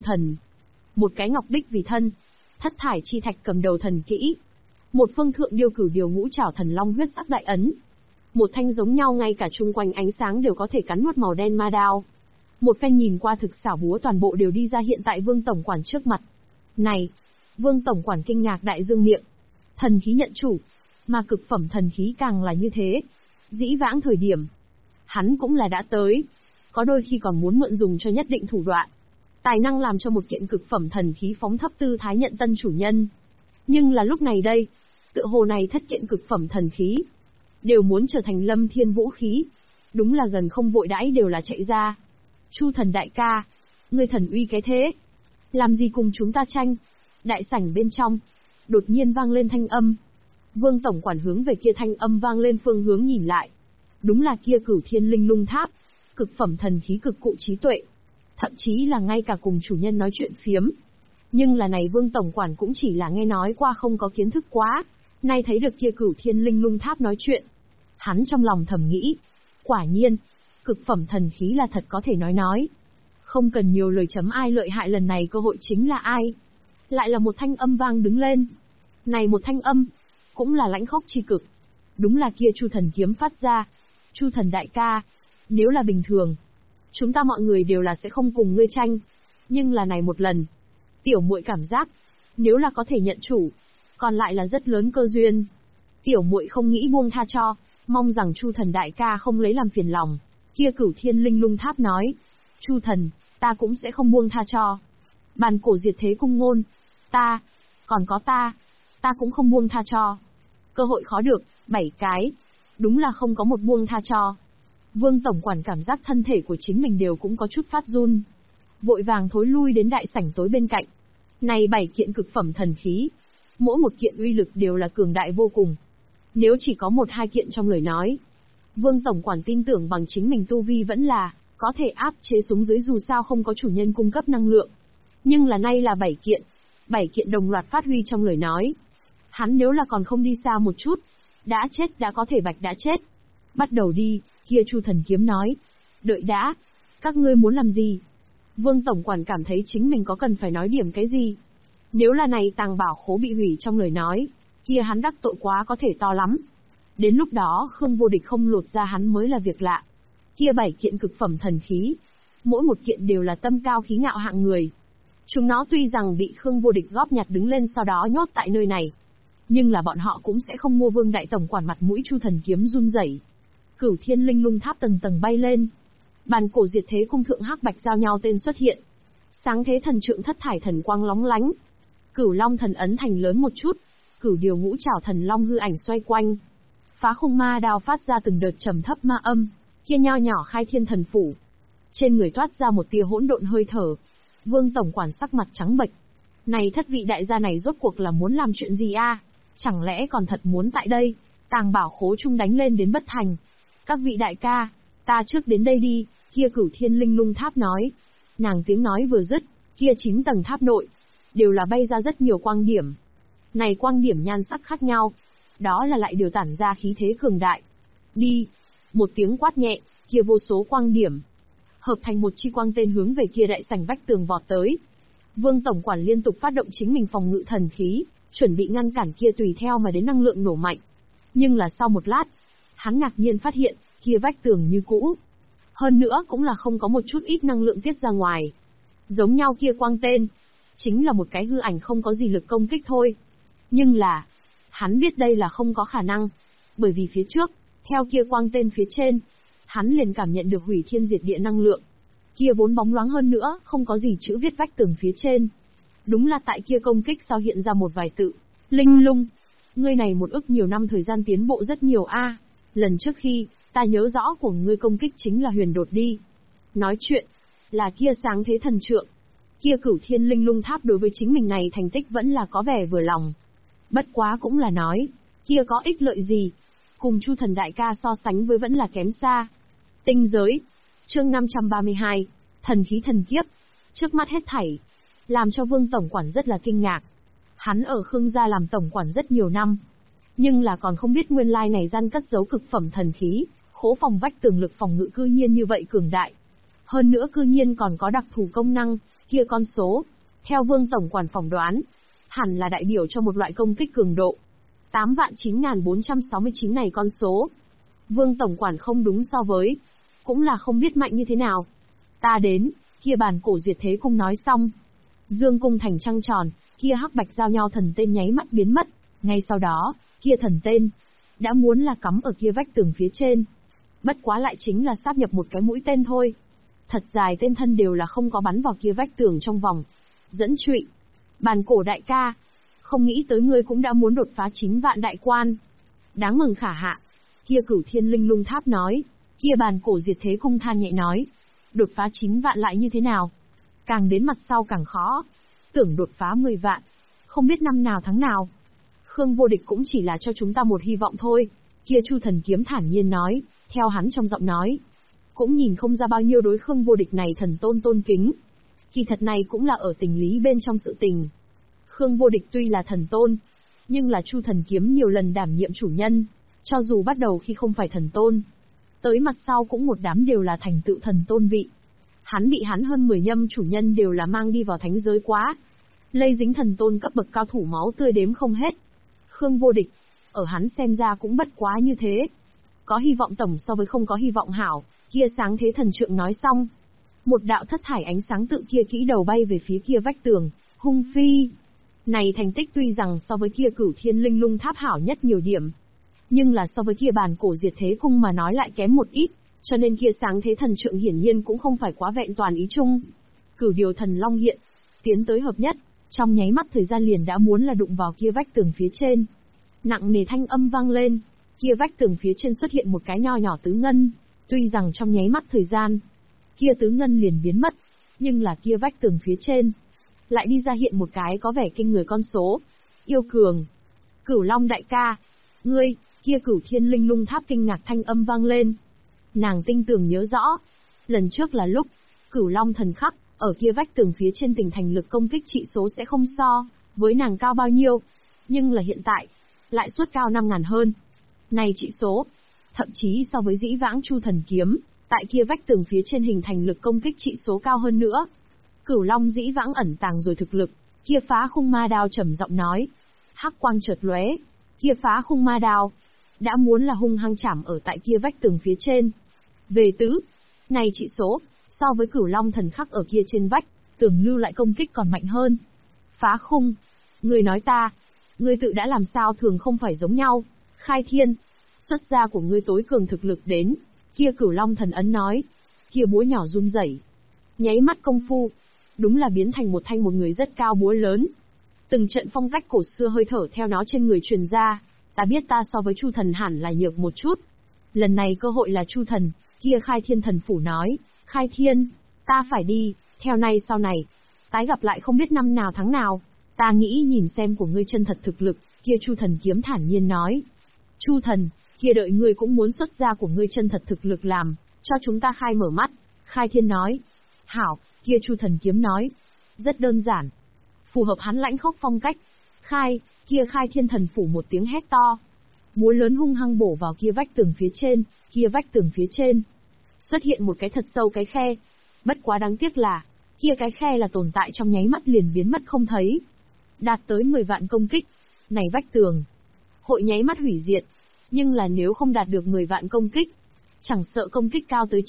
thần. Một cái ngọc bích vì thân. Thất thải chi thạch cầm đầu thần kỹ. Một phương thượng điêu cửu điều ngũ trảo thần long huyết sắc đại ấn. Một thanh giống nhau ngay cả chung quanh ánh sáng đều có thể cắn nuốt màu đen ma đao. Một phen nhìn qua thực xảo búa toàn bộ đều đi ra hiện tại Vương tổng quản trước mặt. Này! Vương tổng quản kinh ngạc đại dương miệng. Thần khí nhận chủ. Mà cực phẩm thần khí càng là như thế. Dĩ vãng thời điểm. Hắn cũng là đã tới. Có đôi khi còn muốn mượn dùng cho nhất định thủ đoạn. Tài năng làm cho một kiện cực phẩm thần khí phóng thấp tư thái nhận tân chủ nhân. Nhưng là lúc này đây. Tựa hồ này thất kiện cực phẩm thần khí. Đều muốn trở thành lâm thiên vũ khí. Đúng là gần không vội đãi đều là chạy ra. Chu thần đại ca. Ngươi thần uy cái thế. Làm gì cùng chúng ta tranh. Đại sảnh bên trong. Đột nhiên vang lên thanh âm. Vương tổng quản hướng về kia thanh âm vang lên phương hướng nhìn lại. Đúng là kia Cửu Thiên Linh Lung Tháp. Cực phẩm thần khí cực cụ trí tuệ. Thậm chí là ngay cả cùng chủ nhân nói chuyện phiếm. Nhưng là này Vương tổng quản cũng chỉ là nghe nói qua không có kiến thức quá. Nay thấy được kia Cửu Thiên Linh Lung Tháp nói chuyện. Hắn trong lòng thầm nghĩ. Quả nhiên. Cực phẩm thần khí là thật có thể nói. Không cần nhiều lời chấm ai lợi hại lần này cơ hội chính là ai. Lại là một thanh âm vang đứng lên. Này một thanh âm. Cũng là lãnh khốc chi cực. Đúng là kia Chu thần kiếm phát ra. Chu thần đại ca. Nếu là bình thường. Chúng ta mọi người đều là sẽ không cùng ngươi tranh. Nhưng là này một lần. Tiểu muội cảm giác. Nếu là có thể nhận chủ. Còn lại là rất lớn cơ duyên. Tiểu muội không nghĩ buông tha cho. Mong rằng Chu thần đại ca không lấy làm phiền lòng. Kia Cửu Thiên Linh Lung Tháp nói. Chu thần, ta cũng sẽ không buông tha cho. Bàn cổ diệt thế cung ngôn. Ta, còn có ta cũng không buông tha cho. Cơ hội khó được, 7 cái. Đúng là không có một buông tha cho. Vương tổng quản cảm giác thân thể của chính mình đều cũng có chút phát run. Vội vàng thối lui đến đại sảnh tối bên cạnh. Này 7 kiện cực phẩm thần khí. Mỗi một kiện uy lực đều là cường đại vô cùng. Nếu chỉ có 1-2 kiện trong lời nói. Vương tổng quản tin tưởng bằng chính mình tu vi vẫn là có thể áp chế xuống dưới dù sao không có chủ nhân cung cấp năng lượng. Nhưng là nay là 7 kiện. 7 kiện đồng loạt phát huy trong lời nói. Hắn nếu là còn không đi xa một chút. Đã chết đã có thể bạch đã chết. Bắt đầu đi, kia Chu thần kiếm nói. Đợi đã. Các ngươi muốn làm gì? Vương tổng quản cảm thấy chính mình có cần phải nói điểm cái gì. Nếu là này tàng bảo khố bị hủy trong lời nói. Kia hắn đắc tội quá có thể to lắm. Đến lúc đó Khương Vô Địch không lột ra hắn mới là việc lạ. Kia 7 kiện cực phẩm thần khí. Mỗi một kiện đều là tâm cao khí ngạo hạng người. Chúng nó tuy rằng bị Khương Vô Địch góp nhặt đứng lên sau đó nhốt tại nơi này. Nhưng là bọn họ cũng sẽ không mua Vương đại tổng quản mặt mũi. Chu thần kiếm run rẩy. Cửu Thiên Linh Lung Tháp tầng tầng bay lên. Bàn cổ diệt thế cung thượng hắc bạch giao nhau tên xuất hiện. Sáng thế thần trượng thất thải thần quang lóng lánh. Cửu Long thần ấn thành lớn một chút. Cửu điều ngũ trảo thần long hư ảnh xoay quanh. Phá khung ma đao phát ra từng đợt trầm thấp ma âm. Kia nho nhỏ khai thiên thần phủ. Trên người toát ra một tia hỗn độn hơi thở. Vương tổng quản sắc mặt trắng bệch. Này thất vị đại gia này rốt cuộc là muốn làm chuyện gì a? Chẳng lẽ còn thật muốn tại đây, tàng bảo khố chung đánh lên đến bất thành. Các vị đại ca, ta trước đến đây đi, kia Cửu Thiên Linh Lung Tháp nói. Nàng tiếng nói vừa dứt, kia 9 tầng tháp nội, đều là bay ra rất nhiều quang điểm. Này quang điểm nhan sắc khác nhau, đó là lại đều tản ra khí thế cường đại. Đi, một tiếng quát nhẹ, kia vô số quang điểm, hợp thành một chi quang tên hướng về kia đại sảnh vách tường vọt tới. Vương tổng quản liên tục phát động chính mình phòng ngự thần khí, chuẩn bị ngăn cản kia tùy theo mà đến năng lượng nổ mạnh. Nhưng là sau một lát, hắn ngạc nhiên phát hiện, kia vách tường như cũ. Hơn nữa cũng là không có một chút ít năng lượng tiết ra ngoài. Giống nhau kia quang tên, chính là một cái hư ảnh không có gì lực công kích thôi. Nhưng là, hắn biết đây là không có khả năng. Bởi vì phía trước, theo kia quang tên phía trên, hắn liền cảm nhận được hủy thiên diệt địa năng lượng. Kia vốn bóng loáng hơn nữa, không có gì chữ viết vách tường phía trên. Đúng là tại kia công kích sau hiện ra một vài tự. Linh lung. Ngươi này một ức nhiều năm thời gian tiến bộ rất nhiều a. Lần trước khi, ta nhớ rõ của ngươi công kích chính là huyền đột đi. Nói chuyện, là kia sáng thế thần trượng. Kia Cửu Thiên Linh Lung Tháp đối với chính mình này thành tích vẫn là có vẻ vừa lòng. Bất quá cũng là nói, kia có ích lợi gì. Cùng Chu thần đại ca so sánh với vẫn là kém xa. Tinh giới. Chương 532. Thần khí thần kiếp. Trước mắt hết thảy. Làm cho Vương tổng quản rất là kinh ngạc. Hắn ở Khương gia làm tổng quản rất nhiều năm. Nhưng là còn không biết nguyên lai này gian cất giấu cực phẩm thần khí, khố phòng vách tường lực phòng ngự cư nhiên như vậy cường đại. Hơn nữa cư nhiên còn có đặc thù công năng, kia con số, theo Vương tổng quản phỏng đoán, hẳn là đại biểu cho một loại công kích cường độ. 8.9469 này con số. Vương tổng quản không đúng so với, cũng là không biết mạnh như thế nào. Ta đến, kia bàn cổ diệt thế cung nói xong. Dương cung thành trăng tròn, kia hắc bạch giao nhau thần tên nháy mắt biến mất, ngay sau đó, kia thần tên đã muốn là cắm ở kia vách tường phía trên. Bất quá lại chính là sáp nhập một cái mũi tên thôi. Thật dài tên thân đều là không có bắn vào kia vách tường trong vòng. Dẫn trụy. Bàn cổ đại ca, không nghĩ tới ngươi cũng đã muốn đột phá 9 vạn đại quan. Đáng mừng khả hạ. Kia Cửu Thiên Linh Lung Tháp nói, kia bàn cổ diệt thế cung than nhẹ nói. Đột phá 9 vạn lại như thế nào? Càng đến mặt sau càng khó. Tưởng đột phá 10 vạn. Không biết năm nào tháng nào. Khương Vô Địch cũng chỉ là cho chúng ta một hy vọng thôi. Kia Chu Thần Kiếm thản nhiên nói, theo hắn trong giọng nói. Cũng nhìn không ra bao nhiêu đối Khương Vô Địch này thần tôn tôn kính. Kỳ thật này cũng là ở tình lý bên trong sự tình. Khương Vô Địch tuy là thần tôn, nhưng là Chu Thần Kiếm nhiều lần đảm nhiệm chủ nhân. Cho dù bắt đầu khi không phải thần tôn, tới mặt sau cũng một đám đều là thành tựu thần tôn vị. Hắn bị hắn hơn 10 nhâm chủ nhân đều là mang đi vào thánh giới quá. Lây dính thần tôn cấp bậc cao thủ máu tươi đếm không hết. Khương Vô Địch, ở hắn xem ra cũng bất quá như thế. Có hy vọng tổng so với không có hy vọng hảo, kia sáng thế thần trượng nói xong. Một đạo thất thải ánh sáng tự kia kỹ đầu bay về phía kia vách tường, hung phi. Này thành tích tuy rằng so với kia Cửu Thiên Linh Lung Tháp hảo nhất nhiều điểm, nhưng là so với kia bàn cổ diệt thế cung mà nói lại kém một ít, cho nên kia sáng thế thần trượng hiển nhiên cũng không phải quá vẹn toàn ý chung. Cửu điều thần long hiện, tiến tới hợp nhất, trong nháy mắt thời gian liền đã muốn là đụng vào kia vách tường phía trên. Nặng nề thanh âm vang lên, kia vách tường phía trên xuất hiện một cái nho nhỏ tứ ngân, tuy rằng trong nháy mắt thời gian, kia tứ ngân liền biến mất, nhưng là kia vách tường phía trên lại đi ra hiện một cái có vẻ kinh người con số. Yêu cường, Cửu Long đại ca, ngươi, kia Cửu Thiên Linh Lung Tháp kinh ngạc thanh âm vang lên. Nàng tinh tường nhớ rõ, lần trước là lúc Cửu Long thần khắc ở kia vách tường phía trên tình thành lực công kích trị số sẽ không so với nàng cao bao nhiêu, nhưng là hiện tại lại suốt cao 5.000 hơn. Này trị số, thậm chí so với dĩ vãng Chu Thần Kiếm, tại kia vách tường phía trên hình thành lực công kích trị số cao hơn nữa. Cửu Long dĩ vãng ẩn tàng rồi thực lực, kia phá khung ma đao trầm giọng nói. Hắc quang chợt lóe, kia phá khung ma đao đã muốn là hung hăng chảm ở tại kia vách tường phía trên. Về tứ, này trị số, so với Cửu Long thần khắc ở kia trên vách, tường lưu lại công kích còn mạnh hơn. Phá khung, người nói ta, ngươi tự đã làm sao thường không phải giống nhau. Khai thiên, xuất gia của ngươi tối cường thực lực đến. Kia Cửu Long thần ấn nói, kia búa nhỏ run rẩy, nháy mắt công phu, đúng là biến thành một thanh một người rất cao búa lớn. Từng trận phong cách cổ xưa hơi thở theo nó trên người truyền ra, ta biết ta so với Chu thần hẳn là nhược một chút. Lần này cơ hội là Chu thần, kia Khai Thiên thần phủ nói, Khai Thiên, ta phải đi, theo nay sau này, tái gặp lại không biết năm nào tháng nào, ta nghĩ nhìn xem của ngươi chân thật thực lực, kia Chu thần kiếm thản nhiên nói. Chu thần, kia đợi ngươi cũng muốn xuất ra của ngươi chân thật thực lực làm, cho chúng ta khai mở mắt. Khai Thiên nói. Hảo, kia Chu thần kiếm nói. Rất đơn giản. Phù hợp hắn lãnh khốc phong cách. Kia Khai Thiên thần phủ một tiếng hét to. Búa lớn hung hăng bổ vào kia vách tường phía trên, kia vách tường phía trên. Xuất hiện một cái thật sâu cái khe. Bất quá đáng tiếc là, kia cái khe là tồn tại trong nháy mắt liền biến mất không thấy. Đạt tới 10 vạn công kích. Này vách tường, hội nháy mắt hủy diệt. Nhưng là nếu không đạt được 10 vạn công kích, chẳng sợ công kích cao tới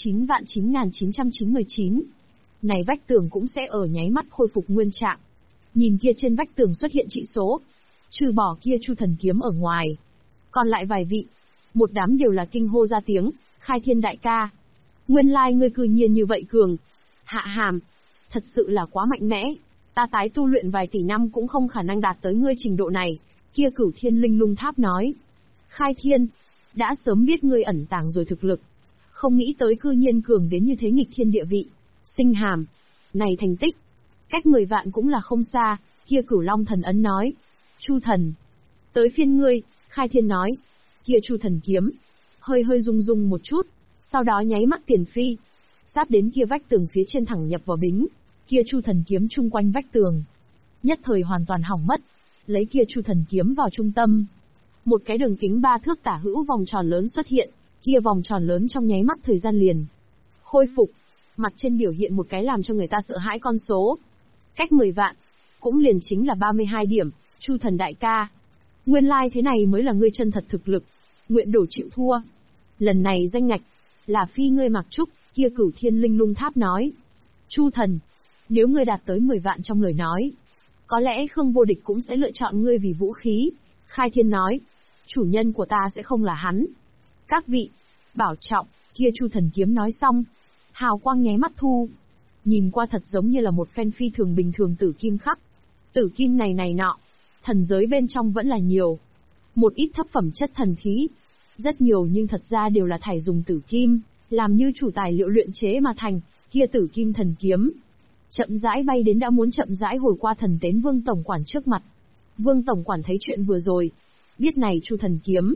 9.9999. Này vách tường cũng sẽ ở nháy mắt khôi phục nguyên trạng. Nhìn kia trên vách tường xuất hiện trị số, trừ bỏ kia Chu thần kiếm ở ngoài, còn lại vài vị, một đám đều là kinh hô ra tiếng, Khai Thiên đại ca. Nguyên lai ngươi cư nhiên như vậy cường. Hạ hàm, thật sự là quá mạnh mẽ, ta tái tu luyện vài tỷ năm cũng không khả năng đạt tới ngươi trình độ này, kia Cửu Thiên Linh Lung Tháp nói. Khai Thiên, đã sớm biết ngươi ẩn tàng rồi thực lực, không nghĩ tới cư nhiên cường đến như thế nghịch thiên địa vị. Sinh hàm, này thành tích, cách 10 vạn cũng là không xa, kia Cửu Long thần ấn nói. Chu thần, tới phiên ngươi, Khai Thiên nói. Kia Chu thần kiếm, hơi rung rung một chút, sau đó nháy mắt tiền phi, sắp đến kia vách tường phía trên thẳng nhập vào bính, kia Chu thần kiếm chung quanh vách tường, nhất thời hoàn toàn hỏng mất, lấy kia Chu thần kiếm vào trung tâm. Một cái đường kính 3 thước tả hữu vòng tròn lớn xuất hiện, kia vòng tròn lớn trong nháy mắt thời gian liền khôi phục, mặt trên biểu hiện một cái làm cho người ta sợ hãi con số. Cách 10 vạn, cũng liền chính là 32 điểm, Chu Thần đại ca. Nguyên lai thế này mới là ngươi chân thật thực lực, nguyện đổ chịu thua. Lần này danh ngạch, là phi ngươi mặc trúc, kia Cửu Thiên Linh Lung Tháp nói. Chu Thần, nếu ngươi đạt tới 10 vạn trong lời nói, có lẽ Khương Vô Địch cũng sẽ lựa chọn ngươi vì vũ khí. Khai Thiên nói, chủ nhân của ta sẽ không là hắn. Các vị, bảo trọng, kia Chu Thần kiếm nói xong. Hào quang nháy mắt thu. Nhìn qua thật giống như là một phen phi thường bình thường tử kim khắc. Tử kim này nọ, thần giới bên trong vẫn là nhiều. Một ít thấp phẩm chất thần khí. Rất nhiều nhưng thật ra đều là thải dùng tử kim, làm như chủ tài liệu luyện chế mà thành, kia tử kim thần kiếm. Chậm rãi bay đến đã muốn chậm rãi hồi qua thần tến Vương Tổng Quản trước mặt. Vương Tổng Quản thấy chuyện vừa rồi, biết này Chu Thần kiếm.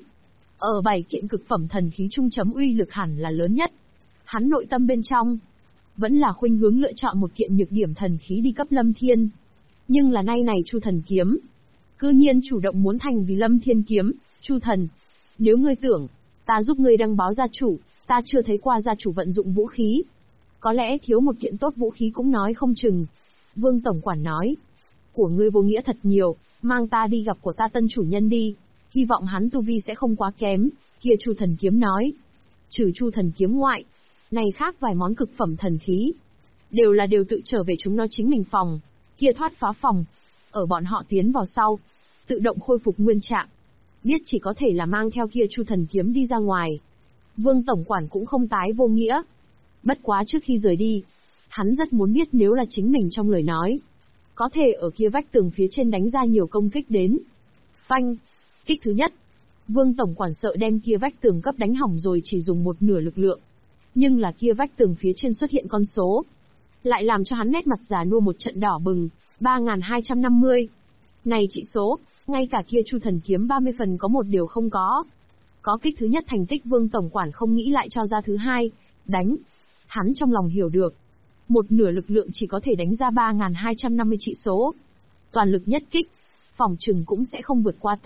Ở 7 kiện cực phẩm thần khí trung chấm uy lực hẳn là lớn nhất. Hắn nội tâm bên trong, vẫn là khuynh hướng lựa chọn một kiện nhược điểm thần khí đi cấp Lâm Thiên. Nhưng là nay này Chu Thần kiếm, cư nhiên chủ động muốn thành vì Lâm Thiên kiếm. Chu Thần, nếu ngươi tưởng, ta giúp ngươi đăng báo gia chủ, ta chưa thấy qua gia chủ vận dụng vũ khí. Có lẽ thiếu một kiện tốt vũ khí cũng nói không chừng. Vương Tổng Quản nói, của ngươi vô nghĩa thật nhiều, mang ta đi gặp của ta tân chủ nhân đi, hy vọng hắn tu vi sẽ không quá kém. Kia Chu Thần kiếm nói, trừ Chu Thần kiếm ngoại, này khác vài món cực phẩm thần khí, đều tự trở về chúng nó chính mình phòng, kia thoát phá phòng, ở bọn họ tiến vào sau, tự động khôi phục nguyên trạng. Biết chỉ có thể là mang theo kia Chu Thần kiếm đi ra ngoài. Vương Tổng Quản cũng không tái vô nghĩa. Bất quá trước khi rời đi, hắn rất muốn biết nếu là chính mình trong lời nói, có thể ở kia vách tường phía trên đánh ra nhiều công kích đến. Phanh, kích thứ nhất, Vương Tổng Quản sợ đem kia vách tường cấp đánh hỏng rồi chỉ dùng một nửa lực lượng. Nhưng là kia vách tường phía trên xuất hiện con số, lại làm cho hắn nét mặt già nua một trận đỏ bừng, 3250. Này trị số, ngay cả kia Chu Thần kiếm 30 phần có một điều không có. Có kích thứ nhất thành tích Vương Tổng Quản không nghĩ lại cho ra thứ hai, đánh. Hắn trong lòng hiểu được, một nửa lực lượng chỉ có thể đánh ra 3250 trị số. Toàn lực nhất kích, phòng trừng cũng sẽ không vượt qua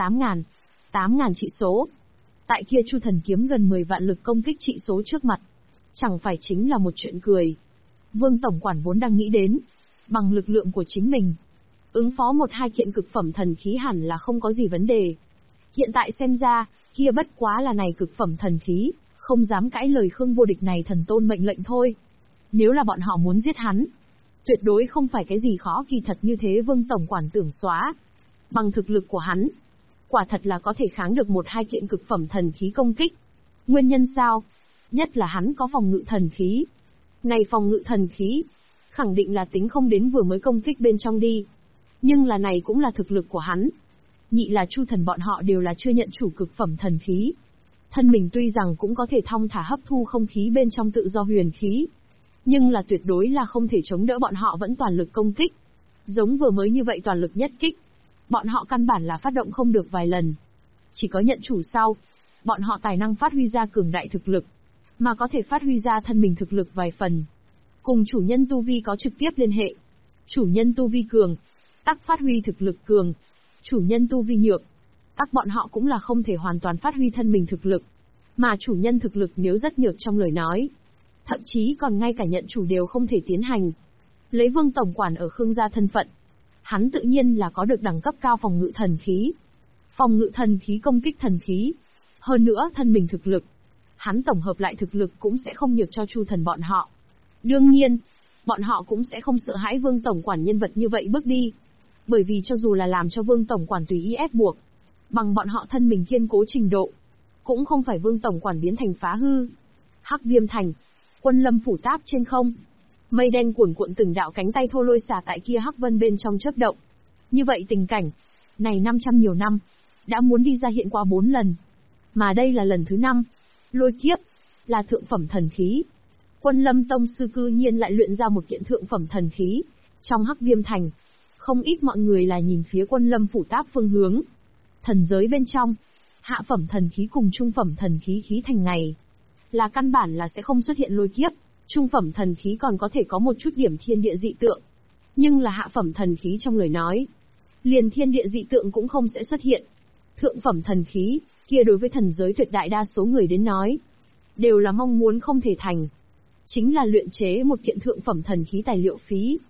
8.000 trị số. Tại kia Chu Thần kiếm gần 10 vạn lực công kích trị số trước mặt, chẳng phải chính là một chuyện cười. Vương Tổng Quản vốn đang nghĩ đến, bằng lực lượng của chính mình, ứng phó 1-2 kiện cực phẩm thần khí hẳn là không có gì vấn đề. Hiện tại xem ra, kia bất quá là này cực phẩm thần khí, không dám cãi lời Khương Vô Địch này thần tôn mệnh lệnh thôi. Nếu là bọn họ muốn giết hắn, tuyệt đối không phải cái gì khó kỳ thật như thế. Vương Tổng Quản tưởng xóa. Bằng thực lực của hắn, quả thật là có thể kháng được 1-2 kiện cực phẩm thần khí công kích. Nguyên nhân sao? Nhất là hắn có phòng ngự thần khí. Này phòng ngự thần khí, khẳng định là tính không đến vừa mới công kích bên trong đi. Nhưng là này cũng là thực lực của hắn. Nhị là Chu Thần bọn họ đều là chưa nhận chủ cực phẩm thần khí. Thân mình tuy rằng cũng có thể thong thả hấp thu không khí bên trong tự do huyền khí, nhưng là tuyệt đối là không thể chống đỡ bọn họ vẫn toàn lực công kích. Giống vừa mới như vậy toàn lực nhất kích, bọn họ căn bản là phát động không được vài lần. Chỉ có nhận chủ sau, bọn họ tài năng phát huy ra cường đại thực lực, mà có thể phát huy ra thân mình thực lực vài phần. Cùng chủ nhân tu vi có trực tiếp liên hệ. Chủ nhân tu vi cường, tắc phát huy thực lực cường. Chủ nhân tu vi nhược, tắc bọn họ cũng là không thể hoàn toàn phát huy thân mình thực lực. Mà chủ nhân thực lực nếu rất nhược trong lời nói, thậm chí còn ngay cả nhận chủ đều không thể tiến hành. Lấy Vương Tổng Quản ở Khương gia thân phận, hắn tự nhiên là có được đẳng cấp cao phòng ngự thần khí. Phòng ngự thần khí công kích thần khí. Hơn nữa thân mình thực lực, hắn tổng hợp lại thực lực cũng sẽ không nhược cho Chu Thần bọn họ. Đương nhiên, bọn họ cũng sẽ không sợ hãi Vương Tổng Quản nhân vật như vậy bước đi. Bởi vì cho dù là làm cho Vương Tổng Quản tùy ý ép buộc, bằng bọn họ thân mình kiên cố trình độ, cũng không phải Vương Tổng Quản biến thành phá hư. Hắc Viêm Thành, Quân Lâm phủ táp trên không. Mây đen cuồn cuộn từng đạo cánh tay thô lôi xả tại kia hắc vân bên trong chớp động. Như vậy tình cảnh, này 500 nhiều năm, đã muốn đi ra hiện qua 4 lần. Mà đây là lần thứ 5. Lôi kiếp, là thượng phẩm thần khí. Quân Lâm Tông sư cư nhiên lại luyện ra một kiện thượng phẩm thần khí. Trong Hắc Viêm Thành, không ít mọi người là nhìn phía Quân Lâm phủ táp phương hướng. Thần giới bên trong, hạ phẩm thần khí cùng trung phẩm thần khí khí thành này, là căn bản là sẽ không xuất hiện lôi kiếp. Trung phẩm thần khí còn có thể có một chút điểm thiên địa dị tượng. Nhưng là hạ phẩm thần khí trong lời nói, liền thiên địa dị tượng cũng không sẽ xuất hiện. Thượng phẩm thần khí, kia đối với thần giới tuyệt đại đa số người đến nói, đều là mong muốn không thể thành. Chính là luyện chế một kiện thượng phẩm thần khí tài liệu phí.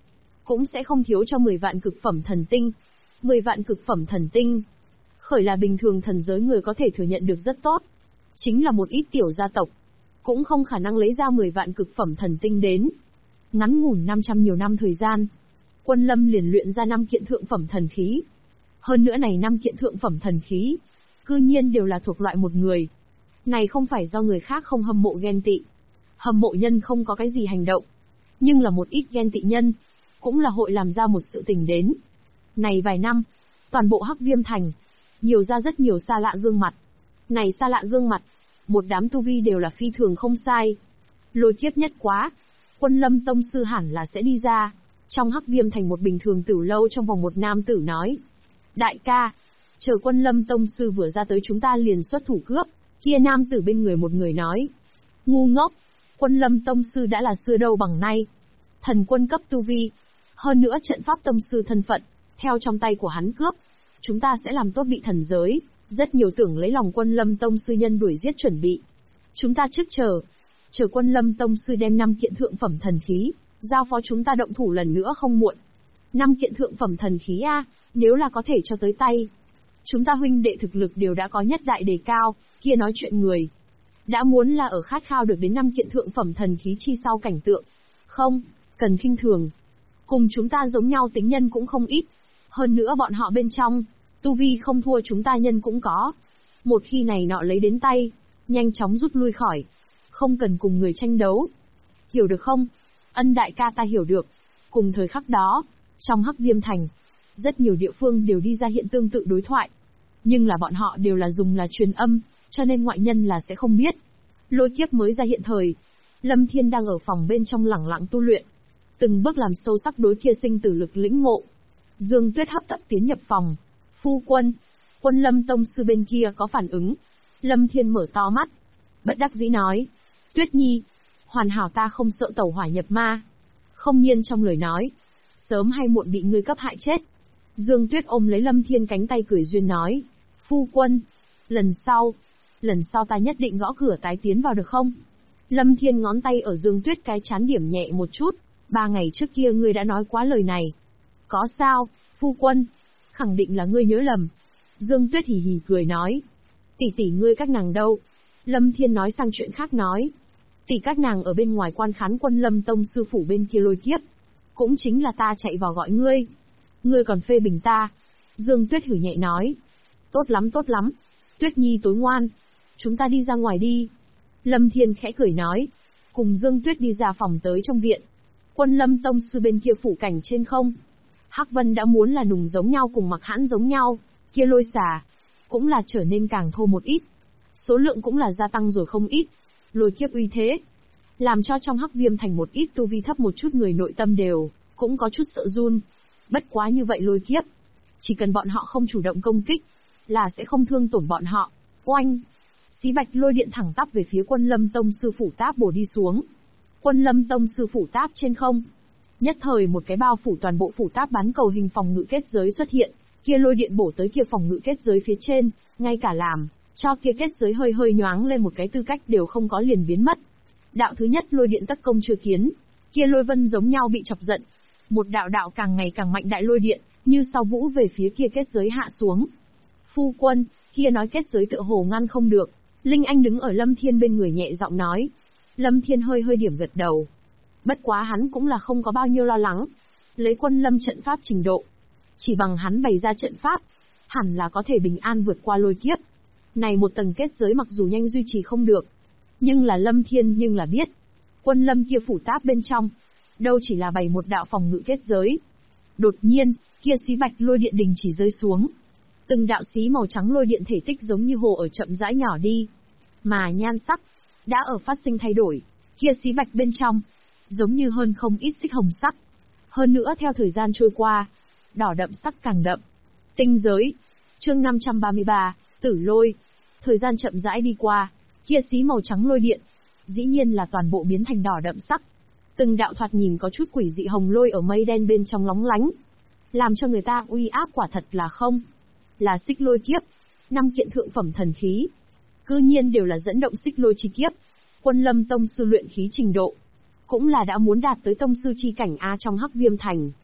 cũng sẽ không thiếu cho 10 vạn cực phẩm thần tinh. 10 vạn cực phẩm thần tinh. Khởi là bình thường thần giới người có thể thừa nhận được rất tốt. Chính là một ít tiểu gia tộc, cũng không khả năng lấy ra 10 vạn cực phẩm thần tinh đến. Ngắn ngủn 500 nhiều năm thời gian, Quân Lâm liền luyện ra 5 kiện thượng phẩm thần khí. Hơn nữa này 5 kiện thượng phẩm thần khí, cư nhiên đều là thuộc loại một người. Này không phải do người khác không hâm mộ ghen tị. Hâm mộ nhân không có cái gì hành động. Nhưng là một ít ghen tị nhân, cũng là hội làm ra một sự tình đến. Này vài năm, toàn bộ Hắc Viêm Thành, nhiều ra rất nhiều xa lạ gương mặt. Này xa lạ gương mặt, một đám tu vi đều là phi thường không sai. Lôi kiếp nhất quá, Quân Lâm tông sư hẳn là sẽ đi ra. Trong Hắc Viêm Thành một bình thường tử lâu trong vòng một nam tử nói. Đại ca, chờ Quân Lâm tông sư vừa ra tới chúng ta liền xuất thủ cướp. Kia nam tử bên người một người nói. Ngu ngốc, Quân Lâm tông sư đã là xưa đâu bằng nay. Thần quân cấp tu vi, hơn nữa trận pháp tông sư thân phận, theo trong tay của hắn cướp. Chúng ta sẽ làm tốt bị thần giới, rất nhiều tưởng lấy lòng Quân Lâm tông sư nhân đuổi giết chuẩn bị. Chúng ta trước chờ Quân Lâm tông sư đem 5 kiện thượng phẩm thần khí, giao phó chúng ta động thủ lần nữa không muộn. 5 kiện thượng phẩm thần khí a, nếu là có thể cho tới tay. Chúng ta huynh đệ thực lực đều đã có nhất đại đề cao, kia nói chuyện người. Đã muốn là ở khát khao được đến 5 kiện thượng phẩm thần khí chi sau cảnh tượng. Không, cần khinh thường. Cùng chúng ta giống nhau tính nhân cũng không ít. Hơn nữa bọn họ bên trong, tu vi không thua chúng ta nhân cũng có. Một khi này nọ lấy đến tay, nhanh chóng rút lui khỏi. Không cần cùng người tranh đấu. Hiểu được không? Ân đại ca ta hiểu được. Cùng thời khắc đó, trong Hắc Viêm Thành, rất nhiều địa phương đều đi ra hiện tương tự đối thoại. Nhưng là bọn họ đều là dùng là truyền âm, cho nên ngoại nhân là sẽ không biết. Lôi kiếp mới ra hiện thời, Lâm Thiên đang ở phòng bên trong lẳng lặng tu luyện. Từng bước làm sâu sắc đối kia sinh tử lực lĩnh ngộ. Dương Tuyết hấp tấp tiến nhập phòng. Phu quân, Quân Lâm tông sư bên kia có phản ứng. Lâm Thiên mở to mắt. Bất đắc dĩ nói. Tuyết Nhi, hoàn hảo ta không sợ tẩu hỏa nhập ma. Không nhiên trong lời nói. Sớm hay muộn bị ngươi cấp hại chết. Dương Tuyết ôm lấy Lâm Thiên cánh tay cười duyên nói. Phu quân, lần sau ta nhất định gõ cửa tái tiến vào được không? Lâm Thiên ngón tay ở Dương Tuyết cái chán điểm nhẹ một chút. 3 ngày trước kia ngươi đã nói quá lời này. Có sao, phu quân? Khẳng định là ngươi nhớ lầm. Dương Tuyết hì hì cười nói. Tỷ tỷ ngươi các nàng đâu? Lâm Thiên nói sang chuyện khác nói. Tỷ các nàng ở bên ngoài quan khán Quân Lâm tông sư phủ bên kia lôi kiếp. Cũng chính là ta chạy vào gọi ngươi. Ngươi còn phê bình ta. Dương Tuyết hử nhẹ nói. Tốt lắm tốt lắm. Tuyết Nhi tối ngoan. Chúng ta đi ra ngoài đi. Lâm Thiên khẽ cười nói. Cùng Dương Tuyết đi ra phòng tới trong viện. Quân Lâm tông sư bên kia phủ cảnh trên không. Hắc Vân đã muốn là nùng giống nhau cùng mặc hãn giống nhau. Kia lôi xà, cũng là trở nên càng thô một ít. Số lượng cũng là gia tăng rồi không ít. Lôi kiếp uy thế, làm cho trong Hắc Viêm Thành một ít tu vi thấp một chút người nội tâm đều, cũng có chút sợ run. Bất quá như vậy lôi kiếp, chỉ cần bọn họ không chủ động công kích, là sẽ không thương tổn bọn họ. Oanh! Xí bạch lôi điện thẳng tắp về phía Quân Lâm tông sư phủ táp bổ đi xuống. Quân Lâm tông sư phủ táp trên không. Nhất thời một cái bao phủ toàn bộ phủ táp bán cầu hình phòng ngự kết giới xuất hiện, kia lôi điện bổ tới kia phòng ngự kết giới phía trên, ngay cả làm cho kia kết giới hơi hơi nhoáng lên một cái tư cách đều không có liền biến mất. Đạo thứ nhất lôi điện tất công chưa kiến, kia lôi vân giống nhau bị chọc giận. Một đạo đạo càng ngày càng mạnh đại lôi điện, như sau vũ về phía kia kết giới hạ xuống. Phu quân, kia nói kết giới tựa hồ ngăn không được. Linh Anh đứng ở Lâm Thiên bên người nhẹ giọng nói. Lâm Thiên hơi hơi điểm gật đầu. Bất quá hắn cũng là không có bao nhiêu lo lắng. Lấy Quân Lâm trận pháp trình độ, chỉ bằng hắn bày ra trận pháp, hẳn là có thể bình an vượt qua lôi kiếp. Này một tầng kết giới mặc dù nhanh duy trì không được, nhưng là Lâm Thiên nhưng là biết. Quân Lâm kia phủ táp bên trong, đâu chỉ là bày một đạo phòng ngự kết giới. Đột nhiên, kia xí bạch lôi điện đình chỉ rơi xuống. Từng đạo xí màu trắng lôi điện thể tích giống như hồ ở chậm rãi nhỏ đi. Mà nhan sắc, đã ở phát sinh thay đổi. Kia xí bạch bên trong, giống như hơn không ít xích hồng sắc. Hơn nữa theo thời gian trôi qua, đỏ đậm sắc càng đậm. Tinh giới. Chương 533, Tử Lôi. Thời gian chậm rãi đi qua, kia xí màu trắng lôi điện, dĩ nhiên là toàn bộ biến thành đỏ đậm sắc. Từng đạo thoạt nhìn có chút quỷ dị hồng lôi ở mây đen bên trong lóng lánh, làm cho người ta uy áp quả thật là không. Là xích lôi kiếp, 5 kiện thượng phẩm thần khí, cư nhiên đều là dẫn động xích lôi chi kiếp. Quân Lâm tông sư luyện khí trình độ, cũng là đã muốn đạt tới tông sư chi cảnh a trong Hắc Viêm Thành.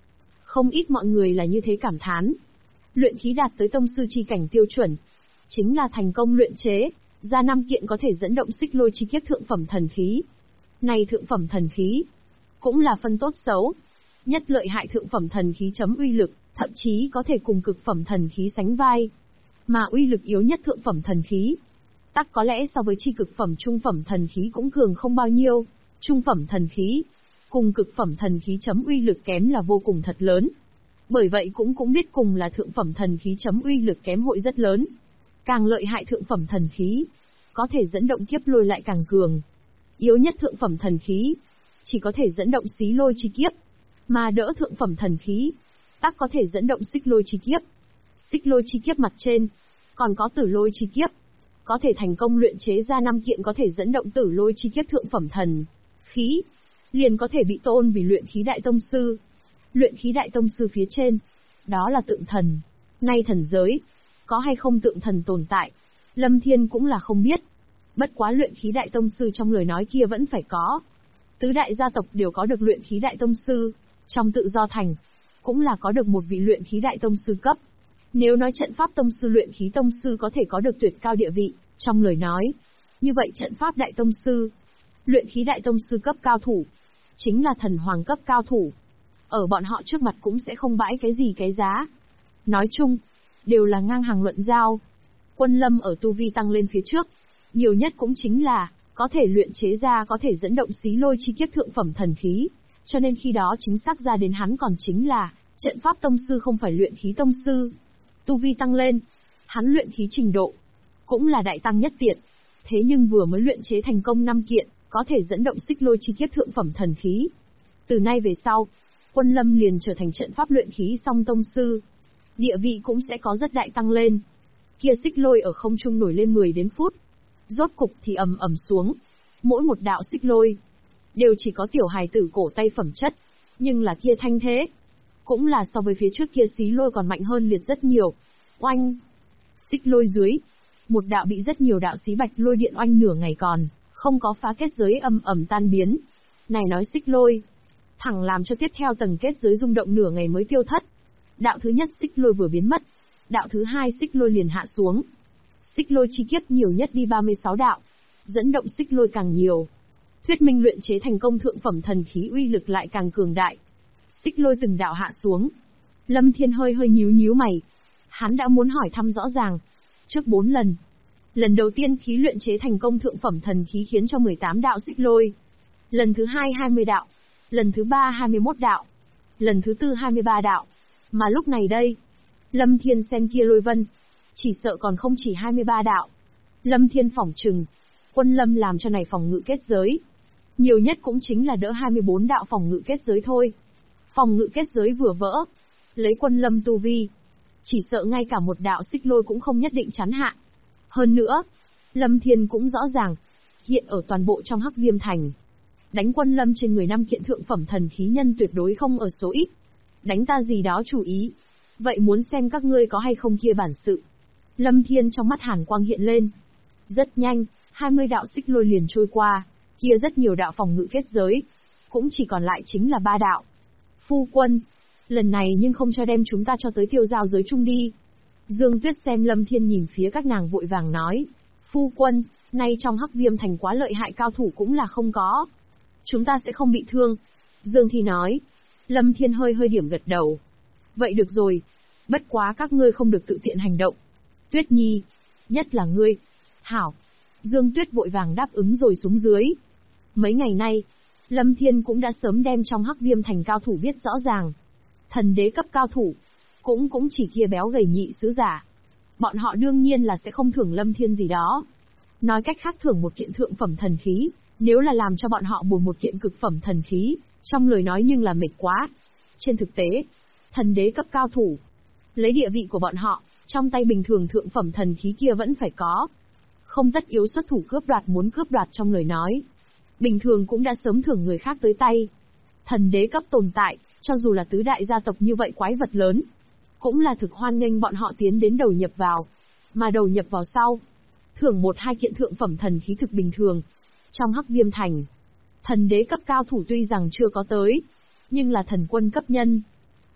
Không ít mọi người là như thế cảm thán. Luyện khí đạt tới tông sư chi cảnh tiêu chuẩn, chính là thành công luyện chế ra 5 kiện có thể dẫn động xích lôi chi kiếp thượng phẩm thần khí. Này thượng phẩm thần khí, cũng là phân tốt xấu. Nhất lợi hại thượng phẩm thần khí chấm uy lực, thậm chí có thể cùng cực phẩm thần khí sánh vai. Mà uy lực yếu nhất thượng phẩm thần khí, tắc có lẽ so với chi cực phẩm trung phẩm thần khí cũng cường không bao nhiêu. Trung phẩm thần khí, cùng cực phẩm thần khí chấm uy lực kém là vô cùng thật lớn. Bởi vậy cũng biết cùng là thượng phẩm thần khí chấm uy lực kém hội rất lớn. Càng lợi hại thượng phẩm thần khí, có thể dẫn động kiếp lôi lại càng cường. Yếu nhất thượng phẩm thần khí, chỉ có thể dẫn động xí lôi chi kiếp. Mà đỡ thượng phẩm thần khí, tắc có thể dẫn động xích lôi chi kiếp. Xích lôi chi kiếp mặt trên, còn có tử lôi chi kiếp. Có thể thành công luyện chế ra 5 kiện có thể dẫn động tử lôi chi kiếp thượng phẩm thần khí, liền có thể bị tôn vì luyện khí đại tông sư. Luyện khí đại tông sư phía trên, đó là tượng thần. Nay thần giới, có hay không tượng thần tồn tại, Lâm Thiên cũng là không biết. Bất quá luyện khí đại tông sư trong lời nói kia vẫn phải có. Tứ đại gia tộc đều có được luyện khí đại tông sư, trong tự do thành, cũng là có được một vị luyện khí đại tông sư cấp. Nếu nói trận pháp tông sư luyện khí tông sư có thể có được tuyệt cao địa vị, trong lời nói, như vậy trận pháp đại tông sư, luyện khí đại tông sư cấp cao thủ, chính là thần hoàng cấp cao thủ. Ở bọn họ trước mặt cũng sẽ không bãi cái gì cái giá. Nói chung, đều là ngang hàng luận giao. Quân Lâm ở tu vi tăng lên phía trước, nhiều nhất cũng chính là, có thể luyện chế ra có thể dẫn động xí lôi chi kiếp thượng phẩm thần khí. Cho nên khi đó chính xác ra đến hắn còn chính là, trận pháp tông sư không phải luyện khí tông sư. Tu vi tăng lên, hắn luyện khí trình độ, cũng là đại tăng nhất tiện. Thế nhưng vừa mới luyện chế thành công 5 kiện, có thể dẫn động xích lôi chi kiếp thượng phẩm thần khí. Từ nay về sau, Quân Lâm liền trở thành trận pháp luyện khí song tông sư. Địa vị cũng sẽ có rất đại tăng lên. Kia xích lôi ở không trung nổi lên 10 đến phút. Rốt cục thì ầm ầm xuống. Mỗi một đạo xích lôi, đều chỉ có tiểu hài tử cổ tay phẩm chất. Nhưng là kia thanh thế, cũng là so với phía trước kia xí lôi còn mạnh hơn liệt rất nhiều. Oanh! Xích lôi dưới, một đạo bị rất nhiều đạo xí bạch lôi điện oanh nửa ngày còn, không có phá kết giới ầm ầm tan biến. Này nói xích lôi, thẳng làm cho tiếp theo tầng kết giới rung động nửa ngày mới tiêu thất. Đạo thứ nhất xích lôi vừa biến mất, đạo thứ hai xích lôi liền hạ xuống. Xích lôi chi kiếp nhiều nhất đi 36 đạo, dẫn động xích lôi càng nhiều. Thuyết minh luyện chế thành công thượng phẩm thần khí uy lực lại càng cường đại. Xích lôi từng đạo hạ xuống. Lâm Thiên hơi nhíu nhíu mày. Hắn đã muốn hỏi thăm rõ ràng. Trước 4 lần. Lần đầu tiên khí luyện chế thành công thượng phẩm thần khí khiến cho 18 đạo xích lôi. Lần thứ 2 20 đạo. Lần thứ 3 21 đạo. Lần thứ 4 23 đạo. Mà lúc này đây, Lâm Thiên xem kia lôi vân, chỉ sợ còn không chỉ 23 đạo. Lâm Thiên phỏng chừng, Quân Lâm làm cho này phòng ngự kết giới. Nhiều nhất cũng chính là đỡ 24 đạo phòng ngự kết giới thôi. Phòng ngự kết giới vừa vỡ, lấy Quân Lâm tu vi, chỉ sợ ngay cả một đạo xích lôi cũng không nhất định chắn hạ. Hơn nữa, Lâm Thiên cũng rõ ràng, hiện ở toàn bộ trong Hắc Viêm Thành, đánh Quân Lâm trên người 5 kiện thượng phẩm thần khí nhân tuyệt đối không ở số ít. Đánh ta gì đó chủ ý. Vậy muốn xem các ngươi có hay không kia bản sự. Lâm Thiên trong mắt hàn quang hiện lên. Rất nhanh, 20 đạo xích lôi liền trôi qua, kia rất nhiều đạo phòng ngự kết giới, cũng chỉ còn lại chính là 3 đạo. Phu quân, lần này nhưng không cho đem chúng ta cho tới tiêu giao giới chung đi. Dương Tuyết xem Lâm Thiên nhìn phía các nàng vội vàng nói. Phu quân, nay trong Hắc Viêm Thành quá lợi hại cao thủ cũng là không có. Chúng ta sẽ không bị thương. Dương Thi nói. Lâm Thiên hơi điểm gật đầu. Vậy được rồi. Bất quá các ngươi không được tự tiện hành động. Tuyết Nhi. Nhất là ngươi. Hảo. Dương Tuyết vội vàng đáp ứng rồi xuống dưới. Mấy ngày nay, Lâm Thiên cũng đã sớm đem trong Hắc Viêm Thành cao thủ biết rõ ràng. Thần đế cấp cao thủ, cũng chỉ kia béo gầy nhị sứ giả. Bọn họ đương nhiên là sẽ không thưởng Lâm Thiên gì đó. Nói cách khác thưởng một kiện thượng phẩm thần khí, nếu là làm cho bọn họ bồi một kiện cực phẩm thần khí, trong lời nói nhưng là mệt quá. Trên thực tế, thần đế cấp cao thủ, lấy địa vị của bọn họ, trong tay bình thường thượng phẩm thần khí kia vẫn phải có. Không tất yếu xuất thủ cướp đoạt muốn cướp đoạt trong lời nói. Bình thường cũng đã sớm thưởng người khác tới tay. Thần đế cấp tồn tại, cho dù là tứ đại gia tộc như vậy quái vật lớn, cũng là thực hoan nghênh bọn họ tiến đến đầu nhập vào. Mà đầu nhập vào sau, thưởng 1-2 kiện thượng phẩm thần khí thực bình thường. Trong Hắc Viêm Thành, thần đế cấp cao thủ tuy rằng chưa có tới, nhưng là thần quân cấp nhân.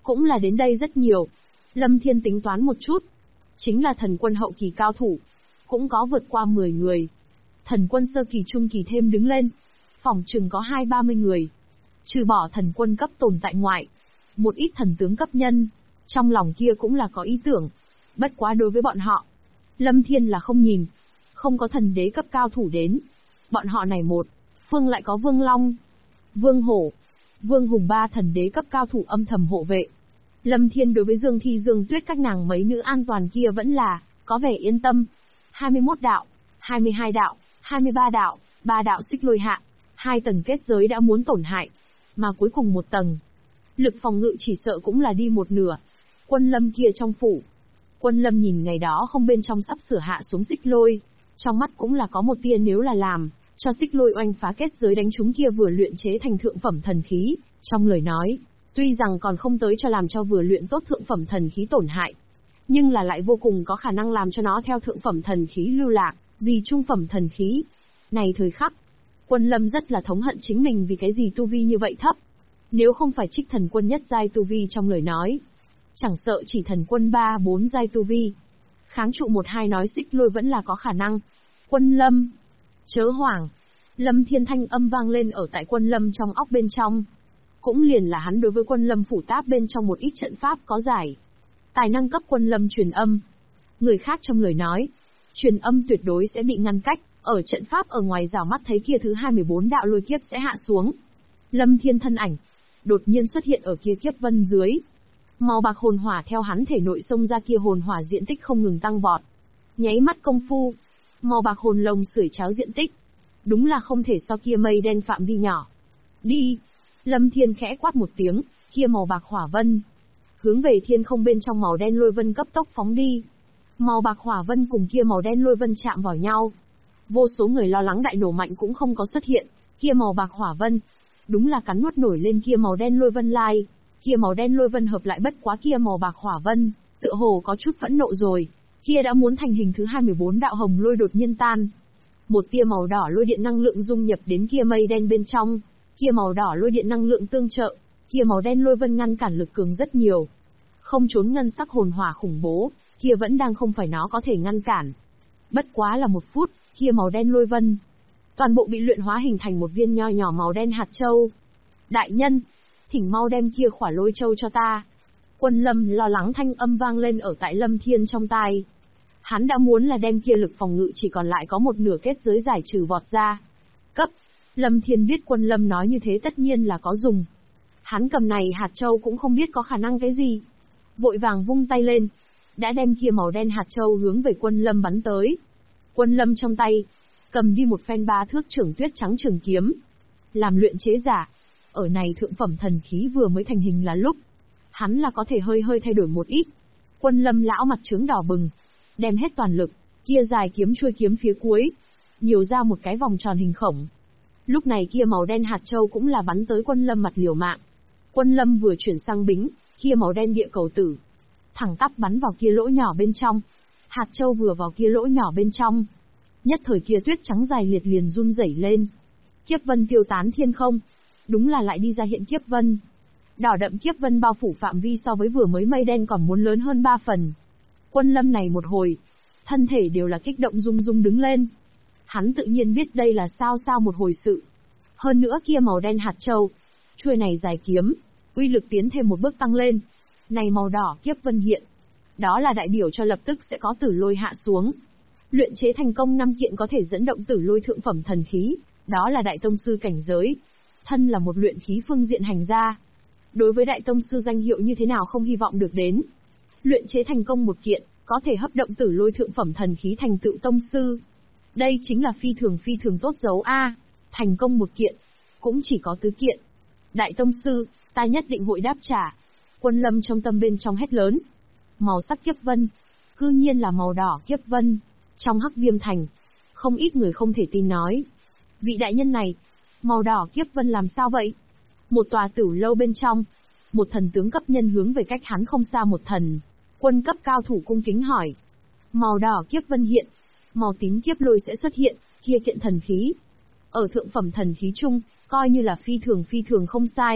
cũng là đến đây rất nhiều. Lâm Thiên tính toán một chút, chính là thần quân hậu kỳ cao thủ, cũng có vượt qua 10 người. Thần quân sơ kỳ trung kỳ thêm đứng lên, phỏng chừng có 20-30 người. Trừ bỏ thần quân cấp tồn tại ngoại, một ít thần tướng cấp nhân, trong lòng kia cũng là có ý tưởng. Bất quá đối với bọn họ, Lâm Thiên là không nhìn, không có thần đế cấp cao thủ đến. Bọn họ này một phương lại có Vương Long, Vương Hổ, Vương Hùng ba thần đế cấp cao thủ âm thầm hộ vệ. Lâm Thiên đối với Dương Thi Dương Tuyết các nàng mấy nữ an toàn kia vẫn là có vẻ yên tâm. 21 đạo, 22 đạo, 23 đạo, 3 đạo xích lôi hạ, 2 tầng kết giới đã muốn tổn hại, mà cuối cùng một tầng, lực phòng ngự chỉ sợ cũng là đi một nửa. Quân Lâm kia trong phủ, Quân Lâm nhìn ngày đó không bên trong sắp sửa hạ xuống xích lôi, trong mắt cũng là có một tia nếu là làm cho xích lôi oanh phá kết giới đánh chúng kia vừa luyện chế thành thượng phẩm thần khí, trong lời nói, tuy rằng còn không tới cho làm cho vừa luyện tốt thượng phẩm thần khí tổn hại, nhưng là lại vô cùng có khả năng làm cho nó theo thượng phẩm thần khí lưu lạc, vì trung phẩm thần khí. Này thời khắc, Quân Lâm rất là thống hận chính mình vì cái gì tu vi như vậy thấp. Nếu không phải trích thần quân nhất giai tu vi trong lời nói, chẳng sợ chỉ thần quân 3-4 giai tu vi, kháng trụ 1-2 nói xích lôi vẫn là có khả năng. Quân Lâm, chớ hoảng. Lâm Thiên thanh âm vang lên ở tại Quân Lâm trong óc bên trong. Cũng liền là hắn đối với Quân Lâm phủ táp bên trong một ít trận pháp có giải. Tài năng cấp Quân Lâm truyền âm. Người khác trong lời nói, truyền âm tuyệt đối sẽ bị ngăn cách, ở trận pháp ở ngoài rào mắt thấy kia thứ 24 đạo lôi kiếp sẽ hạ xuống. Lâm Thiên thân ảnh đột nhiên xuất hiện ở kia kiếp vân dưới. Màu bạc hồn hỏa theo hắn thể nội xông ra kia hồn hỏa diện tích không ngừng tăng vọt. Nháy mắt công phu, màu bạc hồn lồng sưởi cháo diện tích, đúng là không thể so kia mây đen phạm vi nhỏ. Đi! Lâm Thiên khẽ quát một tiếng, kia màu bạc hỏa vân hướng về thiên không bên trong màu đen lôi vân cấp tốc phóng đi. Màu bạc hỏa vân cùng kia màu đen lôi vân chạm vào nhau. Vô số người lo lắng đại nổ mạnh cũng không có xuất hiện, kia màu bạc hỏa vân đúng là cắn nuốt nổi lên kia màu đen lôi vân lai. Kia màu đen lôi vân hợp lại bất quá kia màu bạc hỏa vân, tựa hồ có chút phẫn nộ rồi. Kia đã muốn thành hình thứ 24 đạo hồng lôi đột nhiên tan. Một tia màu đỏ lôi điện năng lượng dung nhập đến kia mây đen bên trong. Kia màu đỏ lôi điện năng lượng tương trợ, kia màu đen lôi vân ngăn cản lực cường rất nhiều. Không trốn ngân sắc hồn hỏa khủng bố, kia vẫn đang không phải nó có thể ngăn cản. Bất quá là 1 phút, kia màu đen lôi vân toàn bộ bị luyện hóa hình thành một viên nho nhỏ màu đen hạt châu. Đại nhân, thỉnh mau đem kia khỏa lôi châu cho ta. Quân Lâm lo lắng thanh âm vang lên ở tại Lâm Thiên trong tai. Hắn đã muốn là đem kia lực phòng ngự chỉ còn lại có một nửa kết giới giải trừ vọt ra. Cấp! Lâm Thiên biết Quân Lâm nói như thế tất nhiên là có dùng. Hắn cầm này hạt châu cũng không biết có khả năng cái gì. Vội vàng vung tay lên, đã đem kia màu đen hạt châu hướng về Quân Lâm bắn tới. Quân Lâm trong tay cầm đi một phen 3 thước trưởng tuyết trắng trường kiếm. Làm luyện chế giả, ở này thượng phẩm thần khí vừa mới thành hình là lúc, hắn là có thể hơi thay đổi một ít. Quân Lâm lão mặt trướng đỏ bừng, đem hết toàn lực, kia dài kiếm chuôi kiếm phía cuối, nhiều ra một cái vòng tròn hình khổng. Lúc này kia màu đen hạt châu cũng là bắn tới Quân Lâm mặt liều mạng. Quân Lâm vừa chuyển sang bính, kia màu đen địa cầu tử thẳng tắp bắn vào kia lỗ nhỏ bên trong. Hạt châu vừa vào kia lỗ nhỏ bên trong, nhất thời kia tuyết trắng dài liệt liền run rẩy lên. Kiếp vân tiêu tán thiên không, đúng là lại đi ra hiện kiếp vân. Đỏ đậm kiếp vân bao phủ phạm vi so với vừa mới mây đen còn muốn lớn hơn 3 phần. Quân Lâm này một hồi, thân thể đều là kích động rung rung đứng lên. Hắn tự nhiên biết đây là sao một hồi sự. Hơn nữa kia màu đen hạt châu, chuôi này dài kiếm, uy lực tiến thêm một bước tăng lên. Này màu đỏ kiếp vân hiện, đó là đại biểu cho lập tức sẽ có tử lôi hạ xuống. Luyện chế thành công 5 kiện có thể dẫn động tử lôi thượng phẩm thần khí, đó là đại tông sư cảnh giới. Thân là một luyện khí phương diện hành gia, đối với đại tông sư danh hiệu như thế nào không hy vọng được đến. Luyện chế thành công 1 kiện, có thể hấp động tử lôi thượng phẩm thần khí thành tựu tông sư. Đây chính là phi thường tốt dấu a. Thành công 1 kiện, cũng chỉ có tứ kiện. Đại tông sư, ta nhất định hội đáp trả. Quân Lâm trong tâm bên trong hét lớn. Màu sắc kiếp vân, cư nhiên là màu đỏ kiếp vân. Trong Hắc Viêm Thành, không ít người không thể tin nói. Vị đại nhân này, màu đỏ kiếp vân làm sao vậy? Một tòa tử lâu bên trong, một thần tướng cấp nhân hướng về cách hắn không xa một thần quân cấp cao thủ cung kính hỏi. Màu đỏ kiếp vân hiện, màu tím kiếp lôi sẽ xuất hiện, kia kiện thần khí. Ở thượng phẩm thần khí chung, coi như là phi thường không sai.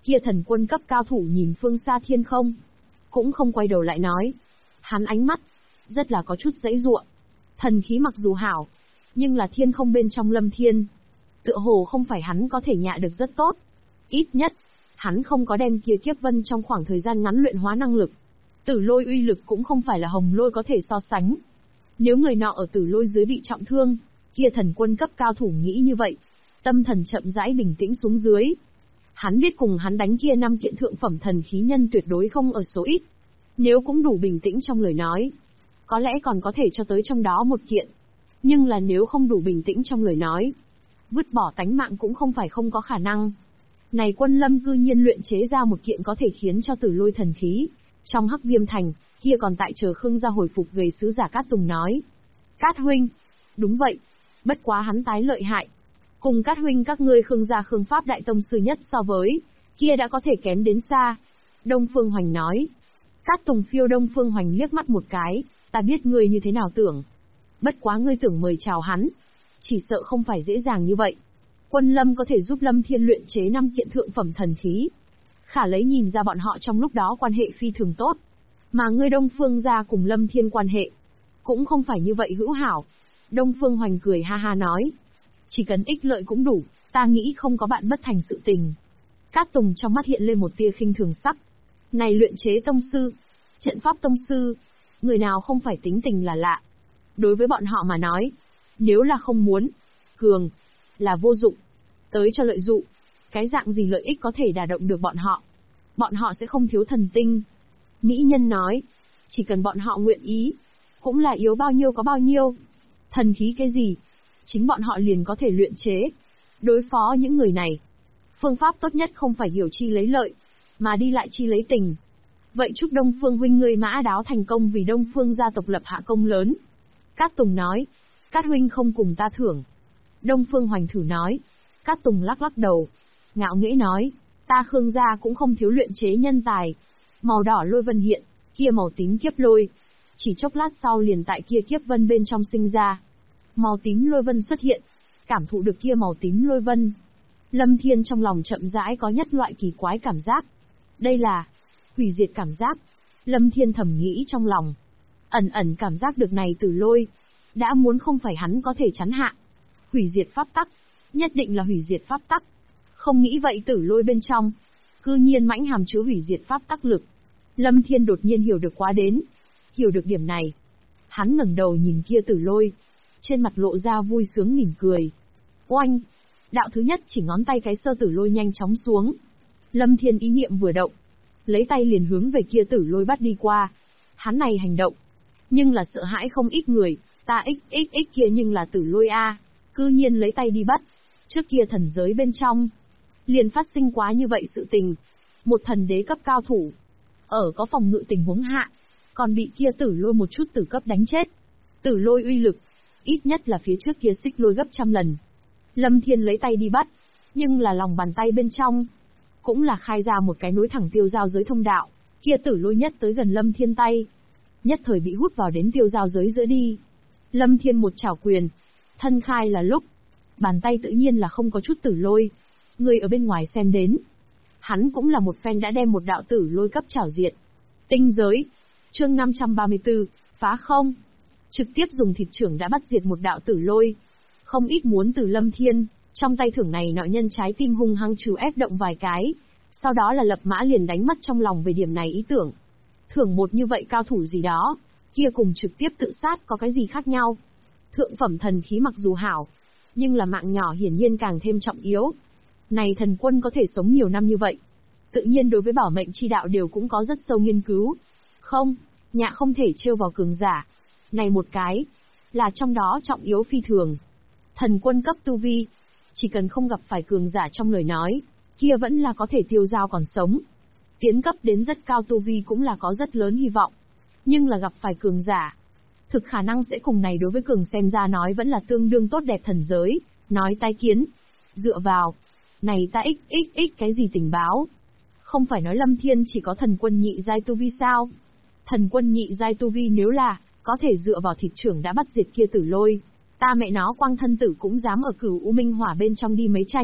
Kia thần quân cấp cao thủ nhìn phương xa thiên không, cũng không quay đầu lại nói. Hắn ánh mắt, rất là có chút giãy giụa. Thần khí mặc dù hảo, nhưng là thiên không bên trong Lâm Thiên. Tựa hồ không phải hắn có thể nhạ được rất tốt. Ít nhất, hắn không có đem kia kiếp vân trong khoảng thời gian ngắn luyện hóa năng lực. Tử lôi uy lực cũng không phải là hồng lôi có thể so sánh. Nếu người nọ ở tử lôi dưới bị trọng thương, kia thần quân cấp cao thủ nghĩ như vậy, tâm thần chậm rãi bình tĩnh xuống dưới. Hắn biết cùng hắn đánh kia 5 kiện thượng phẩm thần khí nhân tuyệt đối không ở số ít. Nếu cũng đủ bình tĩnh trong lời nói, có lẽ còn có thể cho tới trong đó một kiện. Nhưng là nếu không đủ bình tĩnh trong lời nói, vứt bỏ tánh mạng cũng không phải không có khả năng. Này Quân Lâm cư nhiên luyện chế ra một kiện có thể khiến cho tử lôi thần khí. Trong Hắc Viêm Thành, kia còn tại chờ Khương gia hồi phục gầy sứ giả Cát Tùng nói. Cát huynh, đúng vậy, bất quá hắn tái lợi hại. Cùng Cát huynh các ngươi Khương gia Khương Pháp đại tông sư nhất so với, kia đã có thể kém đến xa. Đông Phương Hoành nói. Cát Tùng phiêu Đông Phương Hoành liếc mắt một cái, ta biết ngươi như thế nào tưởng. Bất quá ngươi tưởng mời chào hắn, chỉ sợ không phải dễ dàng như vậy. Quân Lâm có thể giúp Lâm Thiên luyện chế 5 kiện thượng phẩm thần khí. Khả lấy nhìn ra bọn họ trong lúc đó quan hệ phi thường tốt. Mà ngươi Đông Phương gia cùng Lâm Thiên quan hệ, cũng không phải như vậy hữu hảo. Đông Phương Hoành cười ha ha nói. Chỉ cần ích lợi cũng đủ, ta nghĩ không có bạn bất thành sự tình. Cát Tùng trong mắt hiện lên một tia khinh thường sắc. Này luyện chế tông sư, trận pháp tông sư, người nào không phải tính tình là lạ. Đối với bọn họ mà nói, nếu là không muốn, cường, là vô dụng, tới cho lợi dụng, cái dạng gì lợi ích có thể đả động được bọn họ sẽ không thiếu thần tinh. Mỹ nhân nói, chỉ cần bọn họ nguyện ý, cũng là yếu bao nhiêu có bao nhiêu. Thần khí cái gì, chính bọn họ liền có thể luyện chế. Đối phó những người này, phương pháp tốt nhất không phải hiểu chi lấy lợi, mà đi lại chi lấy tình. Vậy chúc Đông Phương huynh ngươi mã đáo thành công vì Đông Phương gia tộc lập hạ công lớn. Cát Tùng nói, Cát huynh không cùng ta thưởng. Đông Phương Hoành thử nói. Cát Tùng lắc lắc đầu, ngạo nghễ nói, ta Khương gia cũng không thiếu luyện chế nhân tài. Màu đỏ lôi vân hiện, kia màu tím kiếp lôi. Chỉ chốc lát sau liền tại kia kiếp vân bên trong sinh ra. Màu tím lôi vân xuất hiện, cảm thụ được kia màu tím lôi vân. Lâm Thiên trong lòng chậm rãi có nhất loại kỳ quái cảm giác. Đây là hủy diệt cảm giác. Lâm Thiên thầm nghĩ trong lòng. Ẩn ẩn cảm giác được này tử lôi, đã muốn không phải hắn có thể chắn hạ. Hủy diệt pháp tắc, nhất định là hủy diệt pháp tắc. Không nghĩ vậy tử lôi bên trong, cư nhiên mãnh hàm chứa hủy diệt pháp tắc lực. Lâm Thiên đột nhiên hiểu được quá đến. Hiểu được điểm này, hắn ngẩng đầu nhìn kia tử lôi, trên mặt lộ ra vui sướng mỉm cười. Oanh! Đạo thứ nhất chỉ ngón tay cái sơ tử lôi nhanh chóng xuống. Lâm Thiên ý niệm vừa động, lấy tay liền hướng về kia tử lôi bắt đi qua. Hắn này hành động, nhưng là sợ hãi không ít người, ta xxx kia nhưng là tử lôi a, cư nhiên lấy tay đi bắt. Trước kia thần giới bên trong, liền phát sinh quá như vậy sự tình. Một thần đế cấp cao thủ, ở có phòng ngự tình huống hạ, còn bị kia tử lôi một chút tử cấp đánh chết. Tử lôi uy lực, ít nhất là phía trước kia xích lôi gấp trăm lần. Lâm Thiên lấy tay đi bắt, nhưng là lòng bàn tay bên trong, cũng là khai ra một cái nối thẳng tiêu giao giới thông đạo. Kia tử lôi nhất tới gần Lâm Thiên tay, nhất thời bị hút vào đến tiêu giao giới giữa đi. Lâm Thiên một chảo quyền, thân khai là lúc, bàn tay tự nhiên là không có chút tử lôi. Người ở bên ngoài xem đến, hắn cũng là một phen đã đem một đạo tử lôi cấp chảo diệt. Tinh giới, chương 534, phá không. Trực tiếp dùng thịt trưởng đã bắt diệt một đạo tử lôi. Không ít muốn từ Lâm Thiên, trong tay thưởng này nọ nhân trái tim hung hăng trừ ép động vài cái. Sau đó là lập mã liền đánh mất trong lòng về điểm này ý tưởng. Thưởng một như vậy cao thủ gì đó, kia cùng trực tiếp tự sát có cái gì khác nhau. Thượng phẩm thần khí mặc dù hảo, nhưng là mạng nhỏ hiển nhiên càng thêm trọng yếu. Này thần quân có thể sống nhiều năm như vậy, tự nhiên đối với bảo mệnh chi đạo đều cũng có rất sâu nghiên cứu. Không, nhạ không thể trêu vào cường giả. Này một cái, là trong đó trọng yếu phi thường. Thần quân cấp tu vi, chỉ cần không gặp phải cường giả trong lời nói, kia vẫn là có thể tiêu dao còn sống. Tiến cấp đến rất cao tu vi cũng là có rất lớn hy vọng. Nhưng là gặp phải cường giả, thực khả năng sẽ cùng này đối với cường xem ra nói vẫn là tương đương tốt đẹp thần giới, nói tai kiến. Dựa vào, này ta xxx cái gì tình báo? Không phải nói Lâm Thiên chỉ có thần quân nhị giai tu vi sao? Thần quân nhị giai tu vi nếu là có thể dựa vào thịt trưởng đã bắt diệt kia tử lôi, ta mẹ nó quang thân tử cũng dám ở Cửu U Minh Hỏa bên trong đi mấy tranh.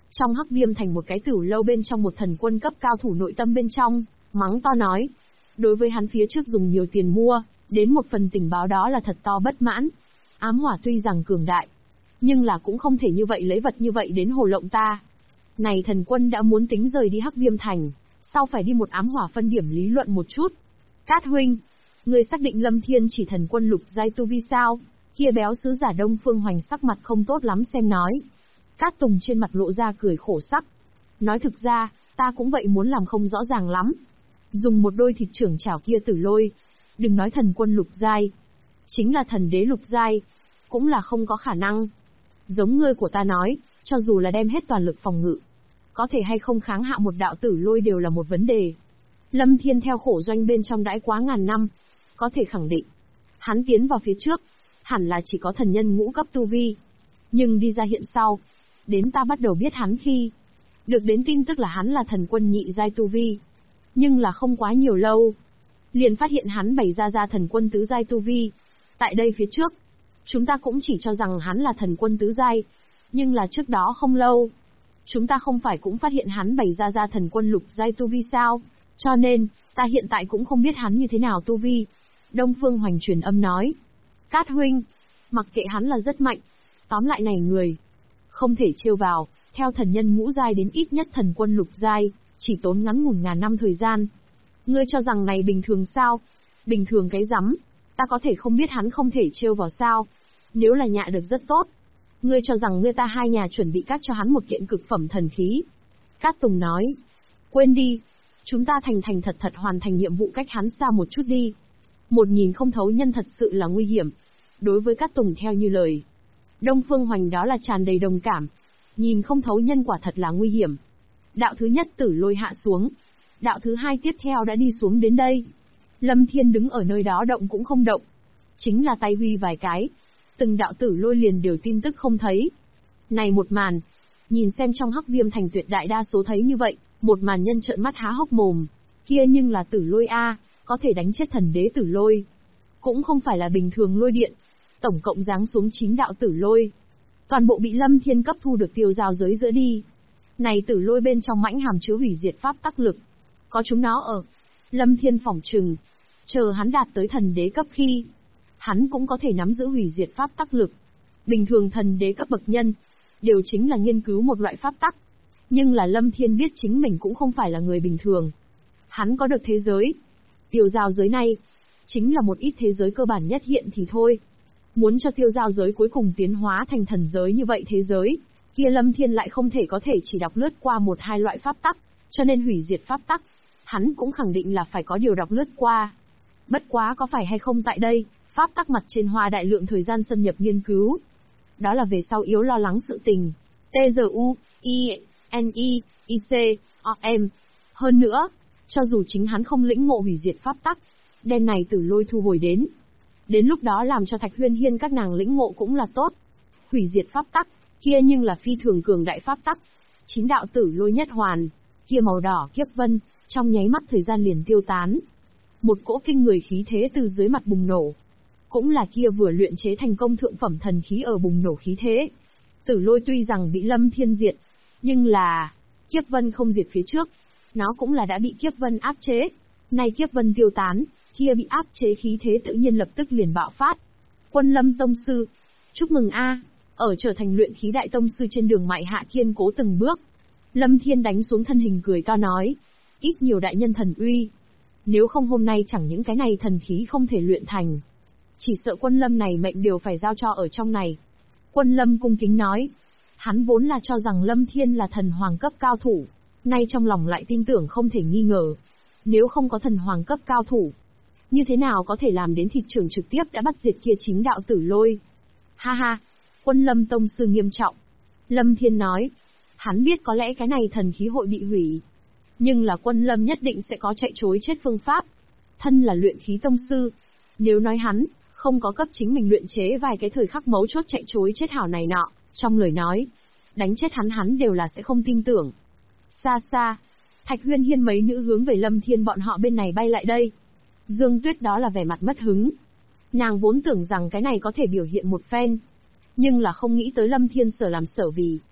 Trong Hắc Viêm Thành một cái tửu lâu bên trong một thần quân cấp cao thủ nội tâm bên trong, mắng to nói. Đối với hắn phía trước dùng nhiều tiền mua, đến một phần tình báo đó là thật to bất mãn. Ám hỏa tuy rằng cường đại, nhưng là cũng không thể như vậy lấy vật như vậy đến hồ lộng ta. Này thần quân đã muốn tính rời đi Hắc Viêm Thành, sau phải đi một ám hỏa phân điểm lý luận một chút. Cát huynh, người xác định Lâm Thiên chỉ thần quân lục giai tu vi sao? Kia béo sứ giả Đông Phương Hoành sắc mặt không tốt lắm xem nói. Cát Tùng trên mặt lộ ra cười khổ sắc. Nói thực ra, ta cũng vậy muốn làm không rõ ràng lắm. Dùng một đôi thịt trưởng chảo kia tử lôi. Đừng nói thần quân lục giai. Chính là thần đế lục giai. Cũng là không có khả năng. Giống ngươi của ta nói, cho dù là đem hết toàn lực phòng ngự. Có thể hay không kháng hạ một đạo tử lôi đều là một vấn đề. Lâm Thiên theo khổ doanh bên trong đãi quá ngàn năm. Có thể khẳng định. Hắn tiến vào phía trước. Hẳn là chỉ có thần nhân ngũ cấp tu vi. Nhưng đi ra hiện sau. Đến ta bắt đầu biết hắn khi. Được đến tin tức là hắn là thần quân nhị giai tu vi. Nhưng là không quá nhiều lâu. Liền phát hiện hắn bày ra thần quân tứ giai tu vi. Tại đây phía trước. Chúng ta cũng chỉ cho rằng hắn là thần quân tứ giai. Nhưng là trước đó không lâu. Chúng ta không phải cũng phát hiện hắn bày ra thần quân lục giai tu vi sao? Cho nên, ta hiện tại cũng không biết hắn như thế nào tu vi. Đông Phương Hoành truyền âm nói. Cát huynh, mặc kệ hắn là rất mạnh. Tóm lại này người. Không thể trêu vào, theo thần nhân ngũ giai đến ít nhất thần quân lục giai, chỉ tốn ngắn ngủn ngàn năm thời gian. Ngươi cho rằng này bình thường sao? Bình thường cái rắm, ta có thể không biết hắn không thể trêu vào sao? Nếu là nhạ được rất tốt. Ngươi cho rằng ngươi ta hai nhà chuẩn bị cắt cho hắn một kiện cực phẩm thần khí. Cát Tùng nói. Quên đi. Chúng ta thành thật hoàn thành nhiệm vụ cách hắn xa một chút đi. Một nhìn không thấu nhân thật sự là nguy hiểm. Đối với Cát Tùng theo như lời. Đông Phương Hoành đó là tràn đầy đồng cảm. Nhìn không thấu nhân quả thật là nguy hiểm. Đạo thứ nhất tử lôi hạ xuống. Đạo thứ hai tiếp theo đã đi xuống đến đây. Lâm Thiên đứng ở nơi đó động cũng không động. Chính là tay huy vài cái. Từng đạo tử lôi liền đều tin tức không thấy. Này một màn. Nhìn xem trong Hắc Viêm Thành tuyệt đại đa số thấy như vậy. Một màn nhân trợn mắt há hốc mồm. Kia nhưng là tử lôi A. Có thể đánh chết thần đế tử lôi. Cũng không phải là bình thường lôi điện. Tổng cộng giáng xuống 9 đạo tử lôi. Toàn bộ bị Lâm Thiên cấp thu được tiêu giao giới giữa đi. Này tử lôi bên trong mãnh hàm chứa hủy diệt pháp tắc lực. Có chúng nó ở. Lâm Thiên phỏng trừng. Chờ hắn đạt tới thần đế cấp khi. Hắn cũng có thể nắm giữ hủy diệt pháp tắc lực. Bình thường thần đế cấp bậc nhân. Đều chính là nghiên cứu một loại pháp tắc. Nhưng là Lâm Thiên biết chính mình cũng không phải là người bình thường. Hắn có được thế giới. Tiêu giao giới này. Chính là một ít thế giới cơ bản nhất hiện thì thôi. Muốn cho tiêu giao giới cuối cùng tiến hóa thành thần giới như vậy thế giới, kia Lâm Thiên lại không thể có thể chỉ đọc lướt qua một hai loại pháp tắc, cho nên hủy diệt pháp tắc, hắn cũng khẳng định là phải có điều đọc lướt qua. Bất quá có phải hay không tại đây, pháp tắc mặt trên hoa đại lượng thời gian xâm nhập nghiên cứu. Đó là về sau yếu lo lắng sự tình. T-Z-U-I-N-I-I-C-O-M. Hơn nữa, cho dù chính hắn không lĩnh ngộ hủy diệt pháp tắc, đem này tử lôi thu hồi đến. Đến lúc đó làm cho Thạch Huyên Hiên các nàng lĩnh ngộ cũng là tốt. Hủy diệt pháp tắc, kia nhưng là phi thường cường đại pháp tắc. 9 đạo tử lôi nhất hoàn, kia màu đỏ kiếp vân, trong nháy mắt thời gian liền tiêu tán. Một cỗ kinh người khí thế từ dưới mặt bùng nổ. Cũng là kia vừa luyện chế thành công thượng phẩm thần khí ở bùng nổ khí thế. Tử lôi tuy rằng bị Lâm Thiên diệt, nhưng là kiếp vân không diệt phía trước, nó cũng là đã bị kiếp vân áp chế. Nay kiếp vân tiêu tán, kia bị áp chế khí thế tự nhiên lập tức liền bạo phát. Quân Lâm tông sư, chúc mừng a, ở trở thành luyện khí đại tông sư trên đường mại hạ kiên cố từng bước. Lâm Thiên đánh xuống thân hình cười to nói, ít nhiều đại nhân thần uy. Nếu không hôm nay chẳng những cái này thần khí không thể luyện thành. Chỉ sợ Quân Lâm này mệnh đều phải giao cho ở trong này. Quân Lâm cung kính nói, hắn vốn là cho rằng Lâm Thiên là thần hoàng cấp cao thủ, nay trong lòng lại tin tưởng không thể nghi ngờ. Nếu không có thần hoàng cấp cao thủ, như thế nào có thể làm đến thịt trưởng trực tiếp đã bắt diệt kia 9 đạo tử lôi. Ha ha, Quân Lâm tông sư nghiêm trọng. Lâm Thiên nói, hắn biết có lẽ cái này thần khí hội bị hủy. Nhưng là Quân Lâm nhất định sẽ có chạy chối chết phương pháp. Thân là luyện khí tông sư, nếu nói hắn không có cấp chính mình luyện chế vài cái thời khắc mấu chốt chạy chối chết hảo này nọ, trong lời nói, đánh chết hắn đều là sẽ không tin tưởng. Xa xa, Thạch Huyên Hiên mấy nữ hướng về Lâm Thiên bọn họ bên này bay lại đây. Dương Tuyết đó là vẻ mặt mất hứng. Nàng vốn tưởng rằng cái này có thể biểu hiện một phen. Nhưng là không nghĩ tới Lâm Thiên sở làm sở vì.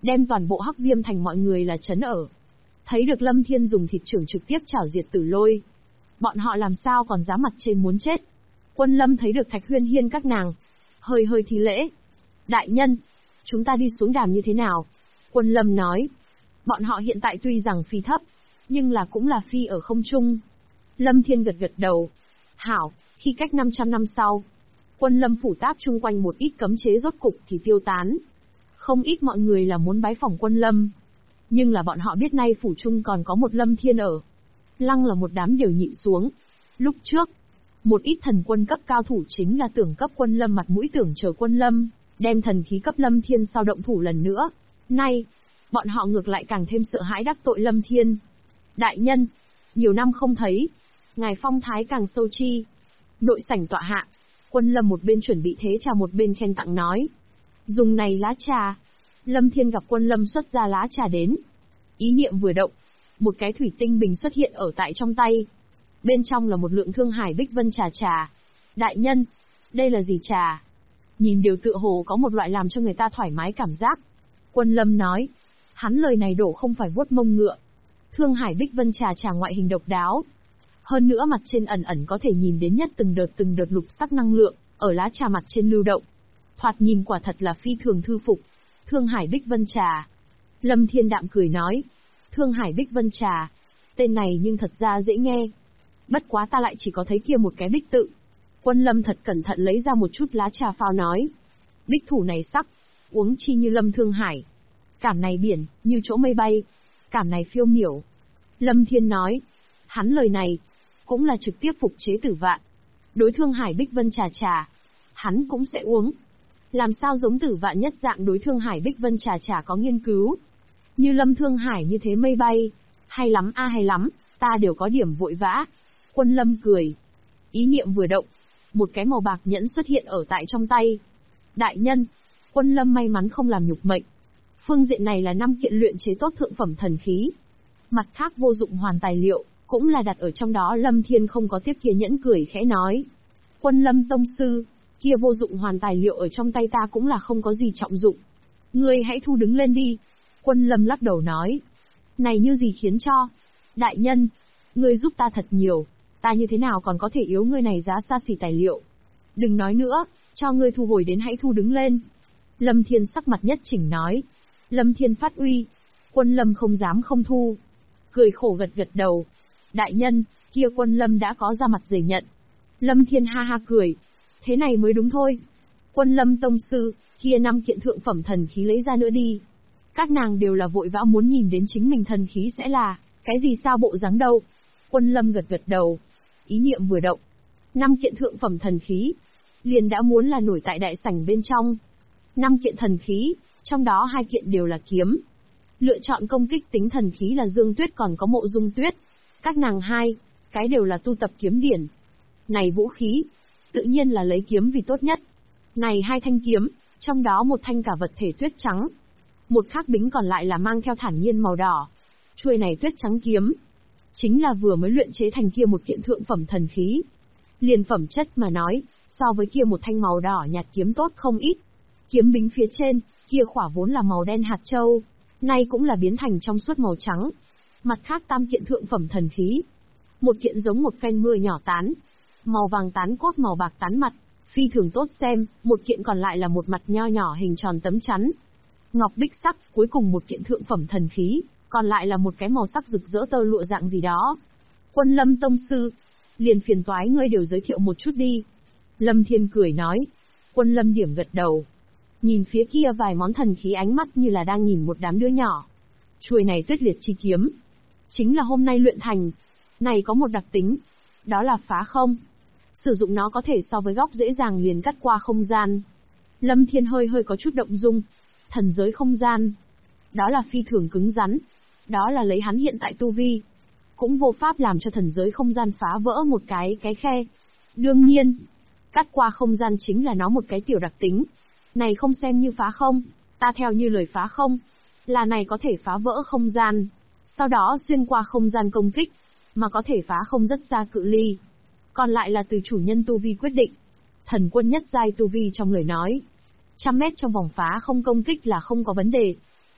đem toàn bộ Hắc Viêm thành mọi người là trấn ở. Thấy được Lâm Thiên dùng thịt trưởng trực tiếp chảo diệt Tử Lôi, bọn họ làm sao còn dám mặt trên muốn chết. Quân Lâm thấy được Thạch Huyên Hiên các nàng, hơi hơi thi lễ. Đại nhân, chúng ta đi xuống đàm như thế nào? Quân Lâm nói, bọn họ hiện tại tuy rằng phi thấp, nhưng là cũng là phi ở không trung. Lâm Thiên gật gật đầu. Hảo, khi cách 500 năm sau, Quân Lâm phủ táp chung quanh một ít cấm chế rốt cục thì tiêu tán. Không ít mọi người là muốn bái phỏng Quân Lâm, nhưng là bọn họ biết nay phủ trung còn có một Lâm Thiên ở. Lăng là một đám đều nhịn xuống. Lúc trước, một ít thần quân cấp cao thủ chính là tưởng cấp Quân Lâm mặt mũi tưởng chờ Quân Lâm, đem thần khí cấp Lâm Thiên sau động thủ lần nữa. Nay, bọn họ ngược lại càng thêm sợ hãi đắc tội Lâm Thiên. Đại nhân, nhiều năm không thấy, ngài phong thái càng sâu chi. Nội sảnh tọa hạ, Quân Lâm một bên chuẩn bị thế trà một bên khen tặng nói. Dùng này lá trà. Lâm Thiên gặp Quân Lâm xuất ra lá trà đến. Ý niệm vừa động, một cái thủy tinh bình xuất hiện ở tại trong tay. Bên trong là một lượng Thương Hải Bích Vân trà. Đại nhân, đây là gì trà? Nhìn đều tựa hồ có một loại làm cho người ta thoải mái cảm giác. Quân Lâm nói, hắn lời này đổ không phải vuốt mông ngựa. Thương Hải Bích Vân trà ngoại hình độc đáo. Hơn nữa mặt trên ẩn ẩn có thể nhìn đến nhất từng đợt lục sắc năng lượng, ở lá trà mặt trên lưu động. Thoạt nhìn quả thật là phi thường thư phục. Thương Hải Bích Vân trà. Lâm Thiên đạm cười nói, Thương Hải Bích Vân trà, tên này nhưng thật ra dễ nghe. Bất quá ta lại chỉ có thấy kia một cái bích tự. Quân Lâm thật cẩn thận lấy ra một chút lá trà phao nói. Bích thủ này sắc, uống chi như lâm Thương Hải. Cảm này biển, như chỗ mây bay. Cảm này phiêu miểu. Lâm Thiên nói, hắn lời này, cũng là trực tiếp phục chế Tử Vạn. Đối Thương Hải Bích Vân trà, hắn cũng sẽ uống. Làm sao giống Tử Vạn nhất dạng đối Thương Hải Bích Vân trà có nghiên cứu. Như lâm Thương Hải như thế mây bay. Hay lắm a hay lắm, ta đều có điểm vội vã. Quân Lâm cười. Ý niệm vừa động, một cái màu bạc nhẫn xuất hiện ở tại trong tay. Đại nhân, Quân Lâm may mắn không làm nhục mệnh. Phương diện này là 5 kiện luyện chế tốt thượng phẩm thần khí. Mặt khác vô dụng hoàn tài liệu, cũng là đặt ở trong đó. Lâm Thiên không có tiếp kia nhẫn cười khẽ nói. Quân Lâm tông sư, kia vô dụng hoàn tài liệu ở trong tay ta cũng là không có gì trọng dụng. Ngươi hãy thu đứng lên đi. Quân Lâm lắc đầu nói. Này như gì khiến cho? Đại nhân, ngươi giúp ta thật nhiều, ta như thế nào còn có thể yếu ngươi này giá xa xỉ tài liệu. Đừng nói nữa, cho ngươi thu hồi đến hãy thu đứng lên. Lâm Thiên sắc mặt nhất chỉnh nói. Lâm Thiên phát uy. Quân Lâm không dám không thu. Cười khổ gật gật đầu. Đại nhân, kia Quân Lâm đã có ra mặt dày nhận. Lâm Thiên ha ha cười. Thế này mới đúng thôi. Quân Lâm tông sư, kia 5 kiện thượng phẩm thần khí lấy ra nữa đi. Các nàng đều là vội vã muốn nhìn đến chính mình thần khí sẽ là cái gì sao bộ dáng đâu. Quân Lâm gật gật đầu. Ý niệm vừa động. 5 kiện thượng phẩm thần khí. Liền đã muốn là nổi tại đại sảnh bên trong. 5 kiện thần khí, trong đó 2 kiện đều là kiếm. Lựa chọn công kích tính thần khí là Dương Tuyết còn có Mộ Dung Tuyết. Các nàng hai, cái đều là tu tập kiếm điển. Này vũ khí, tự nhiên là lấy kiếm vì tốt nhất. Này 2 thanh kiếm, trong đó một thanh cả vật thể tuyết trắng. Một khác bính còn lại là mang theo thản nhiên màu đỏ. Chuôi này tuyết trắng kiếm, chính là vừa mới luyện chế thành kia một kiện thượng phẩm thần khí. Liền phẩm chất mà nói, so với kia một thanh màu đỏ nhạt kiếm tốt không ít. Kiếm bính phía trên, kia khỏa vốn là màu đen hạt châu, nay cũng là biến thành trong suốt màu trắng. Mặt khác 3 kiện thượng phẩm thần khí. Một kiện giống một phen mưa nhỏ tán, màu vàng tán cốt màu bạc tán mặt, phi thường tốt xem, một kiện còn lại là một mặt nho nhỏ hình tròn tấm chắn. Ngọc bích sắc, cuối cùng một kiện thượng phẩm thần khí, còn lại là một cái màu sắc rực rỡ tơ lụa dạng gì đó. Quân Lâm tông sư, liền phiền toái ngươi đều giới thiệu một chút đi. Lâm Thiên cười nói. Quân Lâm điểm gật đầu. Nhìn phía kia vài món thần khí ánh mắt như là đang nhìn một đám đứa nhỏ. Chuôi này tuyết liệt chi kiếm, chính là hôm nay luyện thành. Này có một đặc tính, đó là phá không. Sử dụng nó có thể so với góc dễ dàng liền cắt qua không gian. Lâm Thiên hơi có chút động dung. Thần giới không gian, đó là phi thường cứng rắn. Đó là lấy hắn hiện tại tu vi, cũng vô pháp làm cho thần giới không gian phá vỡ một cái khe. Đương nhiên, cắt qua không gian chính là nó một cái tiểu đặc tính. Này không xem như phá không, ta theo như lời phá không, là này có thể phá vỡ không gian, sau đó xuyên qua không gian công kích, mà có thể phá không rất xa cự ly. Còn lại là từ chủ nhân tu vi quyết định. Thần quân nhất giai tu vi trong lời nói, 100 mét trong vòng phá không công kích là không có vấn đề.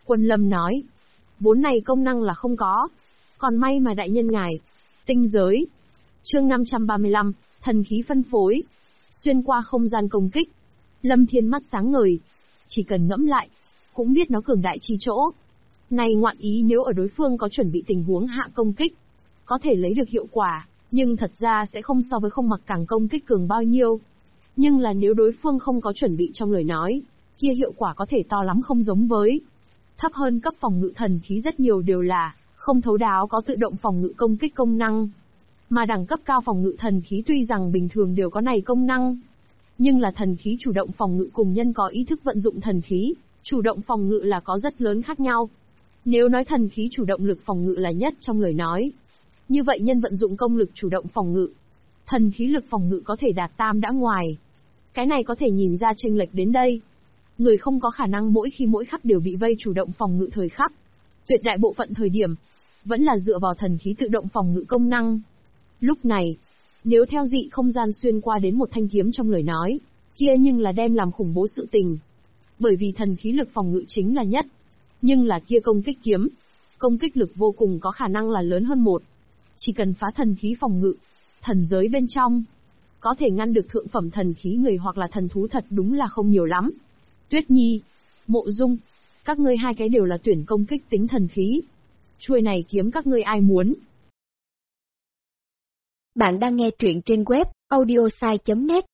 Quân Lâm nói. Vốn này công năng là không có. Còn may mà đại nhân ngài. Tinh giới. Chương 535, thần khí phân phối. Xuyên qua không gian công kích. Lâm Thiên mắt sáng ngời. Chỉ cần ngẫm lại, cũng biết nó cường đại chi chỗ. Này ngoạn ý nếu ở đối phương có chuẩn bị tình huống hạ công kích, có thể lấy được hiệu quả, nhưng thật ra sẽ không so với không mặc càng công kích cường bao nhiêu. Nhưng là nếu đối phương không có chuẩn bị trong lời nói, kia hiệu quả có thể to lắm không giống với. Thấp hơn cấp phòng ngự thần khí rất nhiều đều là không thấu đáo có tự động phòng ngự công kích công năng. Mà đẳng cấp cao phòng ngự thần khí tuy rằng bình thường đều có này công năng, nhưng là thần khí chủ động phòng ngự cùng nhân có ý thức vận dụng thần khí, chủ động phòng ngự là có rất lớn khác nhau. Nếu nói thần khí chủ động lực phòng ngự là nhất trong lời nói, như vậy nhân vận dụng công lực chủ động phòng ngự, thần khí lực phòng ngự có thể đạt tam đã ngoài. Cái này có thể nhìn ra chênh lệch đến đây. Người không có khả năng mỗi khi mỗi khắc đều bị vây chủ động phòng ngự thời khắc. Tuyệt đại bộ phận thời điểm, vẫn là dựa vào thần khí tự động phòng ngự công năng. Lúc này, nếu theo dị không gian xuyên qua đến một thanh kiếm trong lời nói, kia nhưng là đem làm khủng bố sự tình. Bởi vì thần khí lực phòng ngự chính là nhất. Nhưng là kia công kích kiếm, công kích lực vô cùng có khả năng là lớn hơn một. Chỉ cần phá thần khí phòng ngự, thần giới bên trong, có thể ngăn được thượng phẩm thần khí người hoặc là thần thú thật đúng là không nhiều lắm. Tuyết Nhi, Mộ Dung, các ngươi hai cái đều là tuyển công kích tính thần khí. Chuôi này kiếm các ngươi ai muốn? Bạn đang nghe truyện trên web audiosai.net.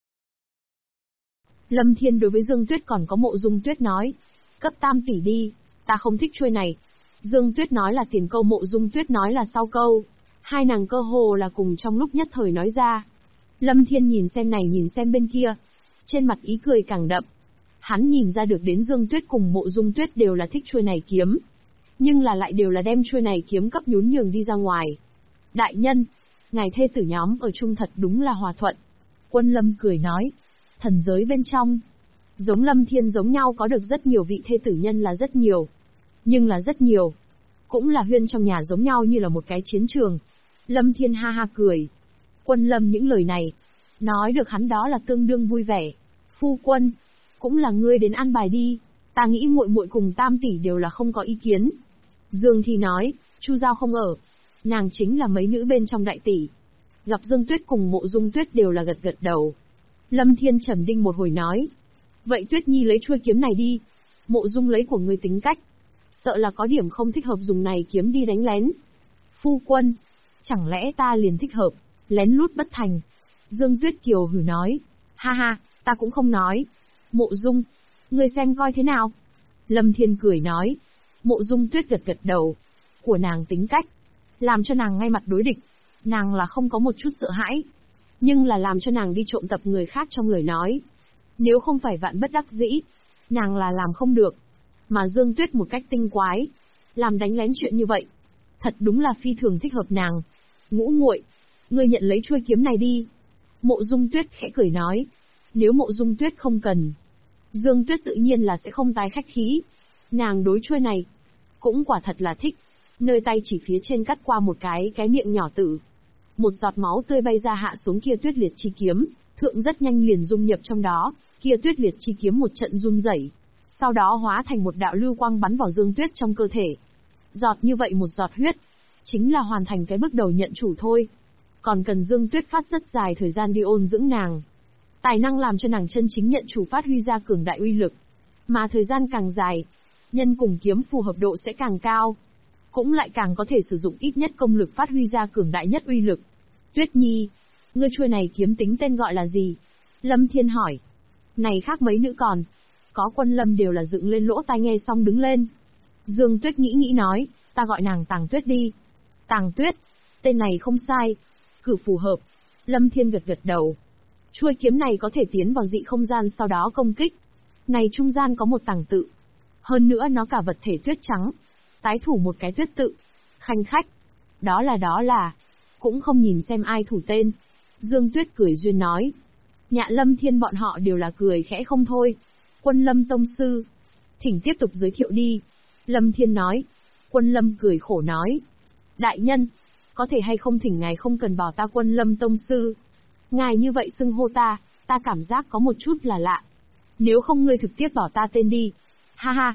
Lâm Thiên đối với Dương Tuyết còn có Mộ Dung Tuyết nói, cấp tam tỷ đi, ta không thích chuôi này. Dương Tuyết nói là tiền câu, Mộ Dung Tuyết nói là sau câu. Hai nàng cơ hồ là cùng trong lúc nhất thời nói ra. Lâm Thiên nhìn xem này nhìn xem bên kia, trên mặt ý cười càng đậm. Hắn nhìn ra được đến Dương Tuyết cùng Mộ Dung Tuyết đều là thích chuôi này kiếm, nhưng là lại đều là đem chuôi này kiếm cấp nhún nhường đi ra ngoài. Đại nhân, ngài thê tử nhóm ở chung thật đúng là hòa thuận. Quân Lâm cười nói, thần giới bên trong, giống Lâm Thiên giống nhau có được rất nhiều vị thê tử nhân là rất nhiều. Nhưng là rất nhiều, cũng là huyên trong nhà giống nhau như là một cái chiến trường. Lâm Thiên ha ha cười. Quân Lâm những lời này, nói được hắn đó là tương đương vui vẻ. Phu quân, cũng là ngươi đến an bài đi, ta nghĩ muội muội cùng tam tỷ đều là không có ý kiến. Dương Thi nói, Chu Giao không ở, nàng chính là mấy nữ bên trong đại tỷ. Gặp Dương Tuyết cùng Mộ Dung Tuyết đều là gật gật đầu. Lâm Thiên trầm đinh một hồi nói, vậy Tuyết Nhi lấy chuôi kiếm này đi, Mộ Dung lấy của ngươi tính cách, sợ là có điểm không thích hợp dùng này kiếm đi đánh lén. Phu quân, chẳng lẽ ta liền thích hợp, lén lút bất thành. Dương Tuyết Kiều hử nói, ha ha, ta cũng không nói. Mộ Dung, ngươi xem coi thế nào. Lâm Thiên cười nói. Mộ Dung Tuyết gật gật đầu. Của nàng tính cách, làm cho nàng ngay mặt đối địch, nàng là không có một chút sợ hãi. Nhưng là làm cho nàng đi trộm tập người khác trong lời nói, nếu không phải vạn bất đắc dĩ, nàng là làm không được. Mà Dương Tuyết một cách tinh quái, làm đánh lén chuyện như vậy, thật đúng là phi thường thích hợp nàng. Ngũ muội, ngươi nhận lấy chuôi kiếm này đi. Mộ Dung Tuyết khẽ cười nói. Nếu Mộ Dung Tuyết không cần, Dương Tuyết tự nhiên là sẽ không tái khách khí. Nàng đối chuôi này, cũng quả thật là thích. Nơi tay chỉ phía trên cắt qua một cái miệng nhỏ tử. Một giọt máu tươi bay ra hạ xuống kia tuyết liệt chi kiếm, thượng rất nhanh liền dung nhập trong đó, kia tuyết liệt chi kiếm một trận run rẩy, sau đó hóa thành một đạo lưu quang bắn vào Dương Tuyết trong cơ thể. Giọt như vậy một giọt huyết, chính là hoàn thành cái bước đầu nhận chủ thôi. Còn cần Dương Tuyết phát rất dài thời gian đi ôn dưỡng nàng. Tài năng làm cho nàng chân chính nhận chủ phát huy ra cường đại uy lực. Mà thời gian càng dài, nhân cùng kiếm phù hợp độ sẽ càng cao. Cũng lại càng có thể sử dụng ít nhất công lực phát huy ra cường đại nhất uy lực. Tuyết Nhi, ngươi chuôi này kiếm tính tên gọi là gì? Lâm Thiên hỏi. Này khác mấy nữ còn. Có Quân Lâm đều là dựng lên lỗ tai nghe xong đứng lên. Dương Tuyết nghĩ nói, ta gọi nàng Tàng Tuyết đi. Tàng Tuyết, tên này không sai. Cử phù hợp. Lâm Thiên gật gật đầu. Chuôi kiếm này có thể tiến vào dị không gian sau đó công kích. Này trung gian có một tàng tự. Hơn nữa nó cả vật thể tuyết trắng. Tái thủ một cái tuyết tự. Khanh khách. Đó là. Cũng không nhìn xem ai thủ tên. Dương Tuyết cười duyên nói. Nhạ Lâm Thiên bọn họ đều là cười khẽ không thôi. Quân Lâm tông sư. Thỉnh tiếp tục giới thiệu đi. Lâm Thiên nói. Quân Lâm cười khổ nói. Đại nhân, có thể hay không thỉnh ngài không cần bảo ta Quân Lâm tông sư. Ngài như vậy xưng hô ta cảm giác có một chút là lạ. Nếu không ngươi thực tiếp bảo ta tên đi. Ha ha,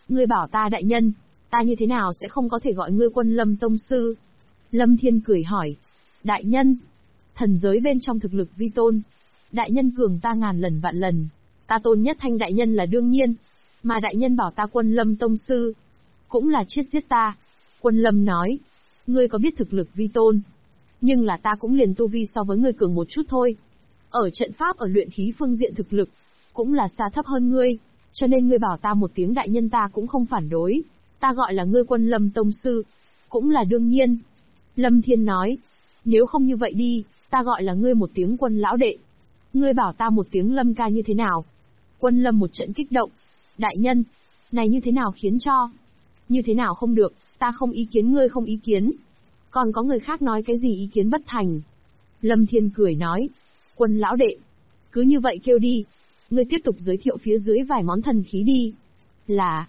Ngươi bảo ta đại nhân, ta như thế nào sẽ không có thể gọi ngươi Quân Lâm tông sư? Lâm Thiên cười hỏi. Đại nhân, thần giới bên trong thực lực vi tôn. Đại nhân cường ta ngàn lần vạn lần. Ta tôn nhất thanh đại nhân là đương nhiên. Mà đại nhân bảo ta Quân Lâm tông sư, cũng là chết giết ta. Quân Lâm nói. Ngươi có biết thực lực vi tôn, nhưng là ta cũng liền tu vi so với ngươi cường một chút thôi. Ở trận pháp ở luyện khí phương diện thực lực, cũng là xa thấp hơn ngươi, cho nên ngươi bảo ta một tiếng đại nhân ta cũng không phản đối. Ta gọi là ngươi Quân Lâm tông sư, cũng là đương nhiên. Lâm Thiên nói. Nếu không như vậy đi, ta gọi là ngươi một tiếng Quân lão đệ. Ngươi bảo ta một tiếng Lâm ca như thế nào? Quân Lâm một trận kích động. Đại nhân, này như thế nào khiến cho? Như thế nào không được, ta không ý kiến ngươi không ý kiến. Còn có người khác nói cái gì ý kiến bất thành? Lâm Thiên cười nói. Quân lão đệ, cứ như vậy kêu đi. Ngươi tiếp tục giới thiệu phía dưới vài món thần khí đi. Là,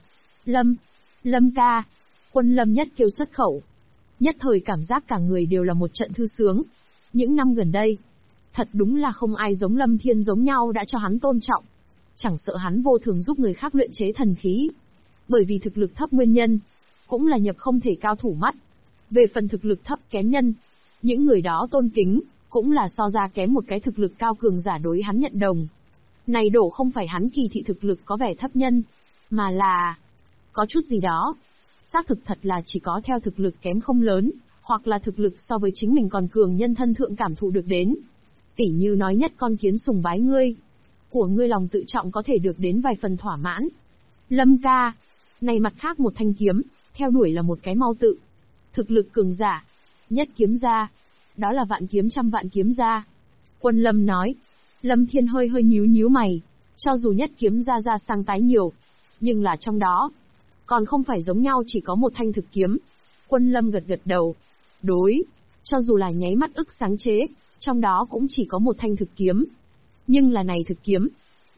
Lâm ca. Quân Lâm nhất kêu xuất khẩu. Nhất thời cảm giác cả người đều là một trận thư sướng. Những năm gần đây, thật đúng là không ai giống Lâm Thiên giống nhau đã cho hắn tôn trọng. Chẳng sợ hắn vô thường giúp người khác luyện chế thần khí. Bởi vì thực lực thấp nguyên nhân, cũng là nhập không thể cao thủ mắt. Về phần thực lực thấp kém nhân, những người đó tôn kính, cũng là so ra kém một cái thực lực cao cường giả đối hắn nhận đồng. Này đổ không phải hắn kỳ thị thực lực có vẻ thấp nhân, mà là có chút gì đó. Xác thực thật là chỉ có theo thực lực kém không lớn, hoặc là thực lực so với chính mình còn cường nhân thân thượng cảm thụ được đến. Tỉ như nói nhất con kiến sùng bái ngươi, của ngươi lòng tự trọng có thể được đến vài phần thỏa mãn. Lâm ca, này mặt khác một thanh kiếm, theo đuổi là một cái mau tự. Thực lực cường giả, nhất kiếm ra, đó là vạn kiếm trăm vạn kiếm ra. Quân Lâm nói. Lâm Thiên hơi nhíu mày, cho dù nhất kiếm ra sang tái nhiều, nhưng là trong đó, còn không phải giống nhau chỉ có một thanh thực kiếm. Quân Lâm gật đầu. Đối, cho dù là nháy mắt ức sáng chế, trong đó cũng chỉ có một thanh thực kiếm. Nhưng là này thực kiếm,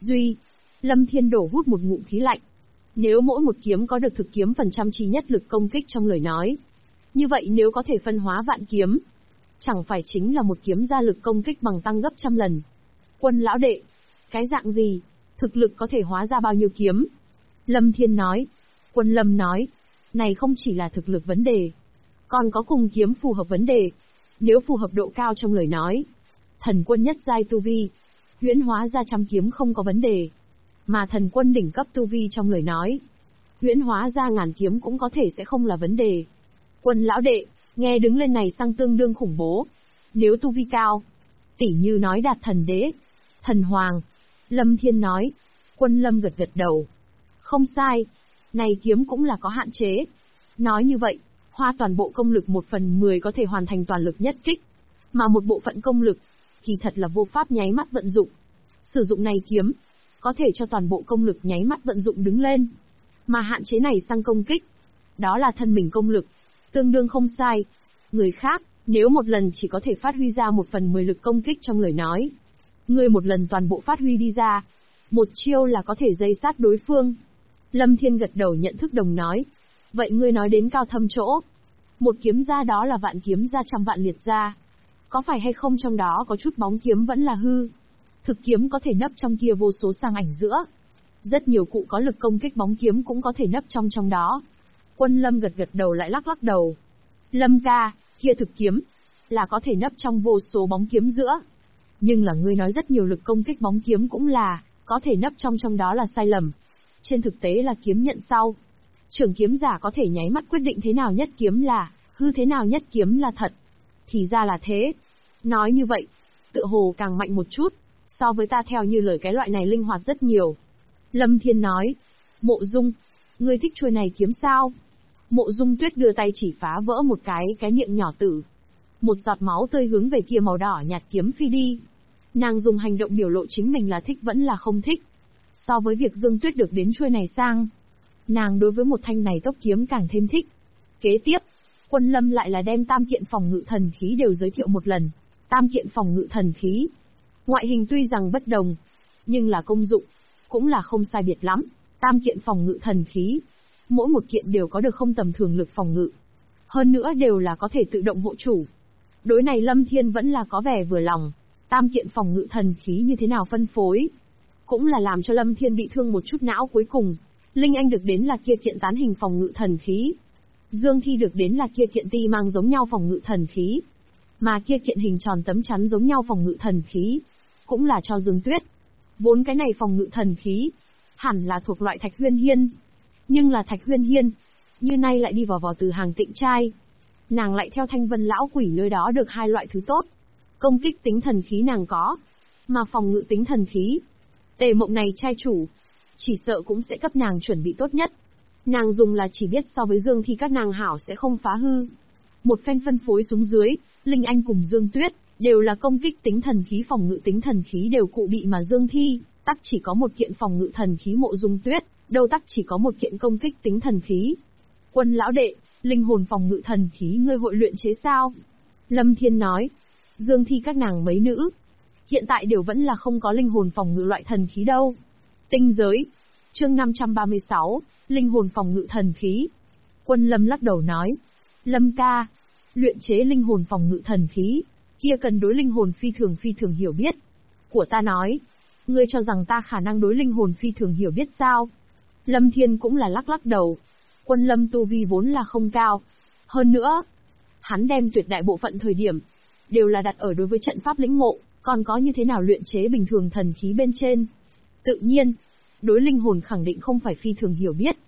Lâm Thiên đổ hút một ngụm khí lạnh. Nếu mỗi một kiếm có được thực kiếm phần trăm chi nhất lực công kích trong lời nói, như vậy nếu có thể phân hóa vạn kiếm, chẳng phải chính là một kiếm ra lực công kích bằng tăng gấp trăm lần. Quân lão đệ, cái dạng gì? Thực lực có thể hóa ra bao nhiêu kiếm? Lâm Thiên nói. Quân Lâm nói. Này không chỉ là thực lực vấn đề, còn có cùng kiếm phù hợp vấn đề. Nếu phù hợp độ cao trong lời nói, thần quân nhất giai tu vi, huyễn hóa ra trăm kiếm không có vấn đề. Mà thần quân đỉnh cấp tu vi trong lời nói, huyễn hóa ra ngàn kiếm cũng có thể sẽ không là vấn đề. Quân lão đệ, nghe đứng lên này sang tương đương khủng bố. Nếu tu vi cao, tỉ như nói đạt thần đế, thần hoàng. Lâm Thiên nói. Quân Lâm gật đầu. Không sai, này kiếm cũng là có hạn chế. Nói như vậy, hoa toàn bộ công lực 1/10 có thể hoàn thành toàn lực nhất kích. Mà một bộ phận công lực, thì thật là vô pháp nháy mắt vận dụng. Sử dụng này kiếm, có thể cho toàn bộ công lực nháy mắt vận dụng đứng lên. Mà hạn chế này sang công kích, đó là thân mình công lực, tương đương không sai. Người khác, nếu một lần chỉ có thể phát huy ra 1/10 lực công kích trong lời nói, ngươi một lần toàn bộ phát huy đi ra, một chiêu là có thể dây sát đối phương. Lâm Thiên gật đầu nhận thức đồng nói. Vậy ngươi nói đến cao thâm chỗ, một kiếm ra đó là vạn kiếm ra trăm vạn liệt ra. Có phải hay không trong đó có chút bóng kiếm vẫn là hư? Thực kiếm có thể nấp trong kia vô số sang ảnh giữa. Rất nhiều cụ có lực công kích bóng kiếm cũng có thể nấp trong đó. Quân Lâm gật đầu lại lắc đầu. Lâm ca, kia thực kiếm, là có thể nấp trong vô số bóng kiếm giữa. Nhưng là ngươi nói rất nhiều lực công kích bóng kiếm cũng là, có thể nấp trong đó là sai lầm. Trên thực tế là kiếm nhận sau. Trưởng kiếm giả có thể nháy mắt quyết định thế nào nhất kiếm là hư, thế nào nhất kiếm là thật. Thì ra là thế. Nói như vậy, tựa hồ càng mạnh một chút, so với ta theo như lời cái loại này linh hoạt rất nhiều. Lâm Thiên nói. Mộ Dung, ngươi thích chuôi này kiếm sao? Mộ Dung Tuyết đưa tay chỉ phá vỡ một cái miệng nhỏ tử. Một giọt máu tươi hướng về kia màu đỏ nhạt kiếm phi đi. Nàng dùng hành động biểu lộ chính mình là thích vẫn là không thích. So với việc Dương Tuyết được đến chuôi này sang, nàng đối với một thanh này tốc kiếm càng thêm thích. Kế tiếp, Quân Lâm lại là đem tam kiện phòng ngự thần khí đều giới thiệu một lần. Tam kiện phòng ngự thần khí, ngoại hình tuy rằng bất đồng, nhưng là công dụng cũng là không sai biệt lắm. Tam kiện phòng ngự thần khí, mỗi một kiện đều có được không tầm thường lực phòng ngự. Hơn nữa đều là có thể tự động hộ chủ. Đối này Lâm Thiên vẫn là có vẻ vừa lòng. Tam kiện phòng ngự thần khí như thế nào phân phối, cũng là làm cho Lâm Thiên bị thương một chút não cuối cùng. Linh Anh được đến là kia kiện tán hình phòng ngự thần khí. Dương Thi được đến là kia kiện ti mang giống nhau phòng ngự thần khí. Mà kia kiện hình tròn tấm chắn giống nhau phòng ngự thần khí, cũng là cho Dương Tuyết. Vốn cái này phòng ngự thần khí, hẳn là thuộc loại Thạch Huyên Hiên. Nhưng là Thạch Huyên Hiên, như nay lại đi vào từ hàng Tịnh trai. Nàng lại theo Thanh Vân lão quỷ nơi đó được hai loại thứ tốt. Công kích tính thần khí nàng có, mà phòng ngự tính thần khí, Tề Mộng này trai chủ, chỉ sợ cũng sẽ cấp nàng chuẩn bị tốt nhất. Nàng dùng là chỉ biết so với Dương Thi các nàng hảo sẽ không phá hư. Một phen phân phối xuống dưới, Linh Anh cùng Dương Tuyết, đều là công kích tính thần khí phòng ngự tính thần khí đều cụ bị mà Dương Thi, tắc chỉ có một kiện phòng ngự thần khí Mộ Dung Tuyết, đâu tắc chỉ có một kiện công kích tính thần khí. Quân lão đệ, linh hồn phòng ngự thần khí ngươi hội luyện chế sao? Lâm Thiên nói, Dương Thi các nàng mấy nữ, hiện tại đều vẫn là không có linh hồn phòng ngự loại thần khí đâu. Tinh giới, chương 536, linh hồn phòng ngự thần khí. Quân Lâm lắc đầu nói, Lâm ca, luyện chế linh hồn phòng ngự thần khí, kia cần đối linh hồn phi thường hiểu biết. Của ta nói, ngươi cho rằng ta khả năng đối linh hồn phi thường hiểu biết sao? Lâm Thiên cũng là lắc đầu. Quân Lâm tu vi vốn là không cao. Hơn nữa, hắn đem tuyệt đại bộ phận thời điểm, đều là đặt ở đối với trận pháp lĩnh ngộ, còn có như thế nào luyện chế bình thường thần khí bên trên. Tự nhiên, đối linh hồn khẳng định không phải phi thường hiểu biết.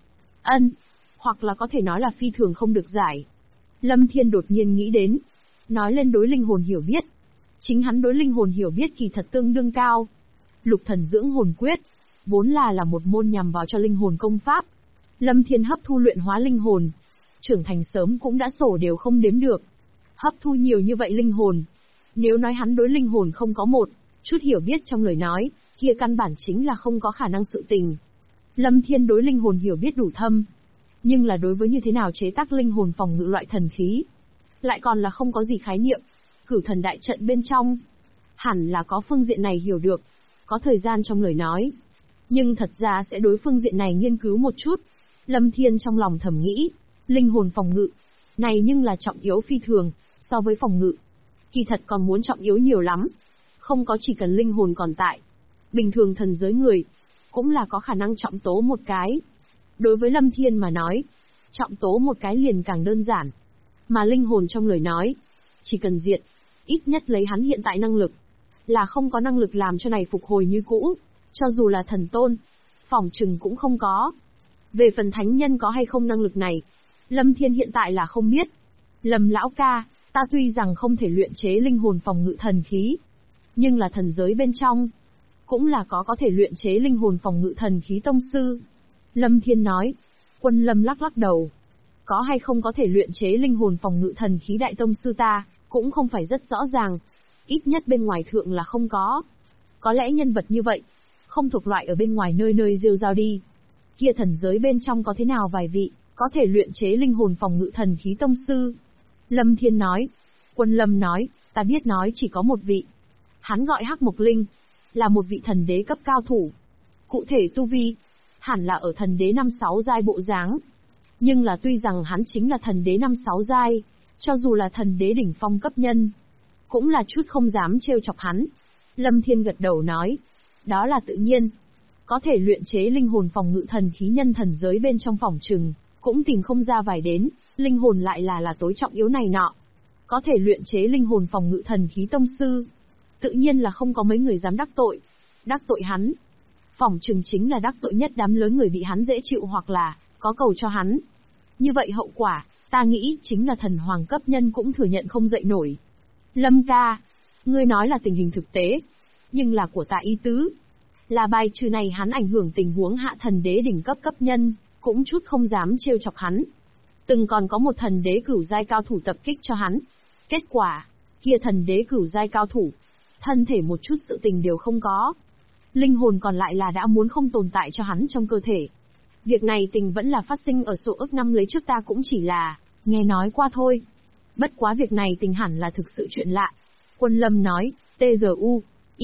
Hoặc là có thể nói là phi thường không được giải. Lâm Thiên đột nhiên nghĩ đến, nói lên đối linh hồn hiểu biết. Chính hắn đối linh hồn hiểu biết kỳ thật tương đương cao. Lục thần dưỡng hồn quyết, vốn là một môn nhằm vào cho linh hồn công pháp. Lâm Thiên hấp thu luyện hóa linh hồn, trưởng thành sớm cũng đã sổ đều không đếm được. Hấp thu nhiều như vậy linh hồn, nếu nói hắn đối linh hồn không có một chút hiểu biết trong lời nói, kia căn bản chính là không có khả năng sự tình. Lâm Thiên đối linh hồn hiểu biết đủ thâm, nhưng là đối với như thế nào chế tác linh hồn phòng ngự loại thần khí, lại còn là không có gì khái niệm. Cửu thần đại trận bên trong, hẳn là có phương diện này hiểu được, có thời gian trong lời nói. Nhưng thật ra sẽ đối phương diện này nghiên cứu một chút. Lâm Thiên trong lòng thầm nghĩ, linh hồn phòng ngự, này nhưng là trọng yếu phi thường, so với phòng ngự, kỳ thật còn muốn trọng yếu nhiều lắm. Không có chỉ cần linh hồn còn tại, bình thường thần giới người, cũng là có khả năng trọng tố một cái. Đối với Lâm Thiên mà nói, trọng tố một cái liền càng đơn giản. Mà linh hồn trong lời nói, chỉ cần diệt, ít nhất lấy hắn hiện tại năng lực, là không có năng lực làm cho này phục hồi như cũ. Cho dù là thần tôn, phỏng chừng cũng không có. Về phần thánh nhân có hay không năng lực này, Lâm Thiên hiện tại là không biết. Lâm lão ca, ta tuy rằng không thể luyện chế linh hồn phòng ngự thần khí, nhưng là thần giới bên trong, cũng là có thể luyện chế linh hồn phòng ngự thần khí tông sư. Lâm Thiên nói. Quân Lâm lắc đầu. Có hay không có thể luyện chế linh hồn phòng ngự thần khí đại tông sư ta, cũng không phải rất rõ ràng. Ít nhất bên ngoài thượng là không có. Có lẽ nhân vật như vậy, không thuộc loại ở bên ngoài nơi nơi rêu rao đi. Kia thần giới bên trong có thế nào vài vị, có thể luyện chế linh hồn phòng ngự thần khí tông sư? Lâm Thiên nói. Quân Lâm nói, ta biết nói chỉ có một vị. Hắn gọi Hắc Mộc Linh, là một vị thần đế cấp cao thủ. Cụ thể tu vi, hẳn là ở thần đế 5-6 giai bộ dáng. Nhưng là tuy rằng hắn chính là thần đế 5-6 giai, cho dù là thần đế đỉnh phong cấp nhân, cũng là chút không dám trêu chọc hắn. Lâm Thiên gật đầu nói, đó là tự nhiên. Có thể luyện chế linh hồn phòng ngự thần khí nhân thần giới bên trong phỏng trừng, cũng tìm không ra vài đến, linh hồn lại là tối trọng yếu này nọ. Có thể luyện chế linh hồn phòng ngự thần khí tông sư, tự nhiên là không có mấy người dám đắc tội. Đắc tội hắn, phỏng trừng chính là đắc tội nhất đám lớn người bị hắn dễ chịu hoặc là có cầu cho hắn. Như vậy hậu quả, ta nghĩ chính là thần hoàng cấp nhân cũng thừa nhận không dậy nổi. Lâm ca, ngươi nói là tình hình thực tế, nhưng là của ta ý tứ, là bài trừ này hắn ảnh hưởng tình huống hạ thần đế đỉnh cấp cấp nhân, cũng chút không dám trêu chọc hắn. Từng còn có một thần đế cửu giai cao thủ tập kích cho hắn. Kết quả, kia thần đế cửu giai cao thủ, thân thể một chút sự tình đều không có. Linh hồn còn lại là đã muốn không tồn tại cho hắn trong cơ thể. Việc này tình vẫn là phát sinh ở số ức năm lấy trước, ta cũng chỉ là nghe nói qua thôi. Bất quá việc này tình hẳn là thực sự chuyện lạ. Quân Lâm nói, TGU,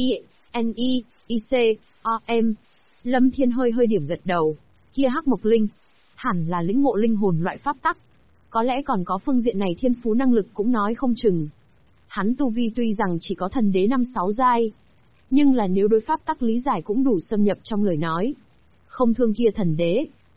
INI, IC, OM. Lâm Thiên hơi điểm gật đầu. Kia Hắc Mộc Linh, hẳn là lĩnh ngộ linh hồn loại pháp tắc. Có lẽ còn có phương diện này thiên phú năng lực cũng nói không chừng. Hắn tu vi tuy rằng chỉ có thần đế 5-6 giai, nhưng là nếu đối pháp tắc lý giải cũng đủ xâm nhập trong lời nói, không thương kia thần đế,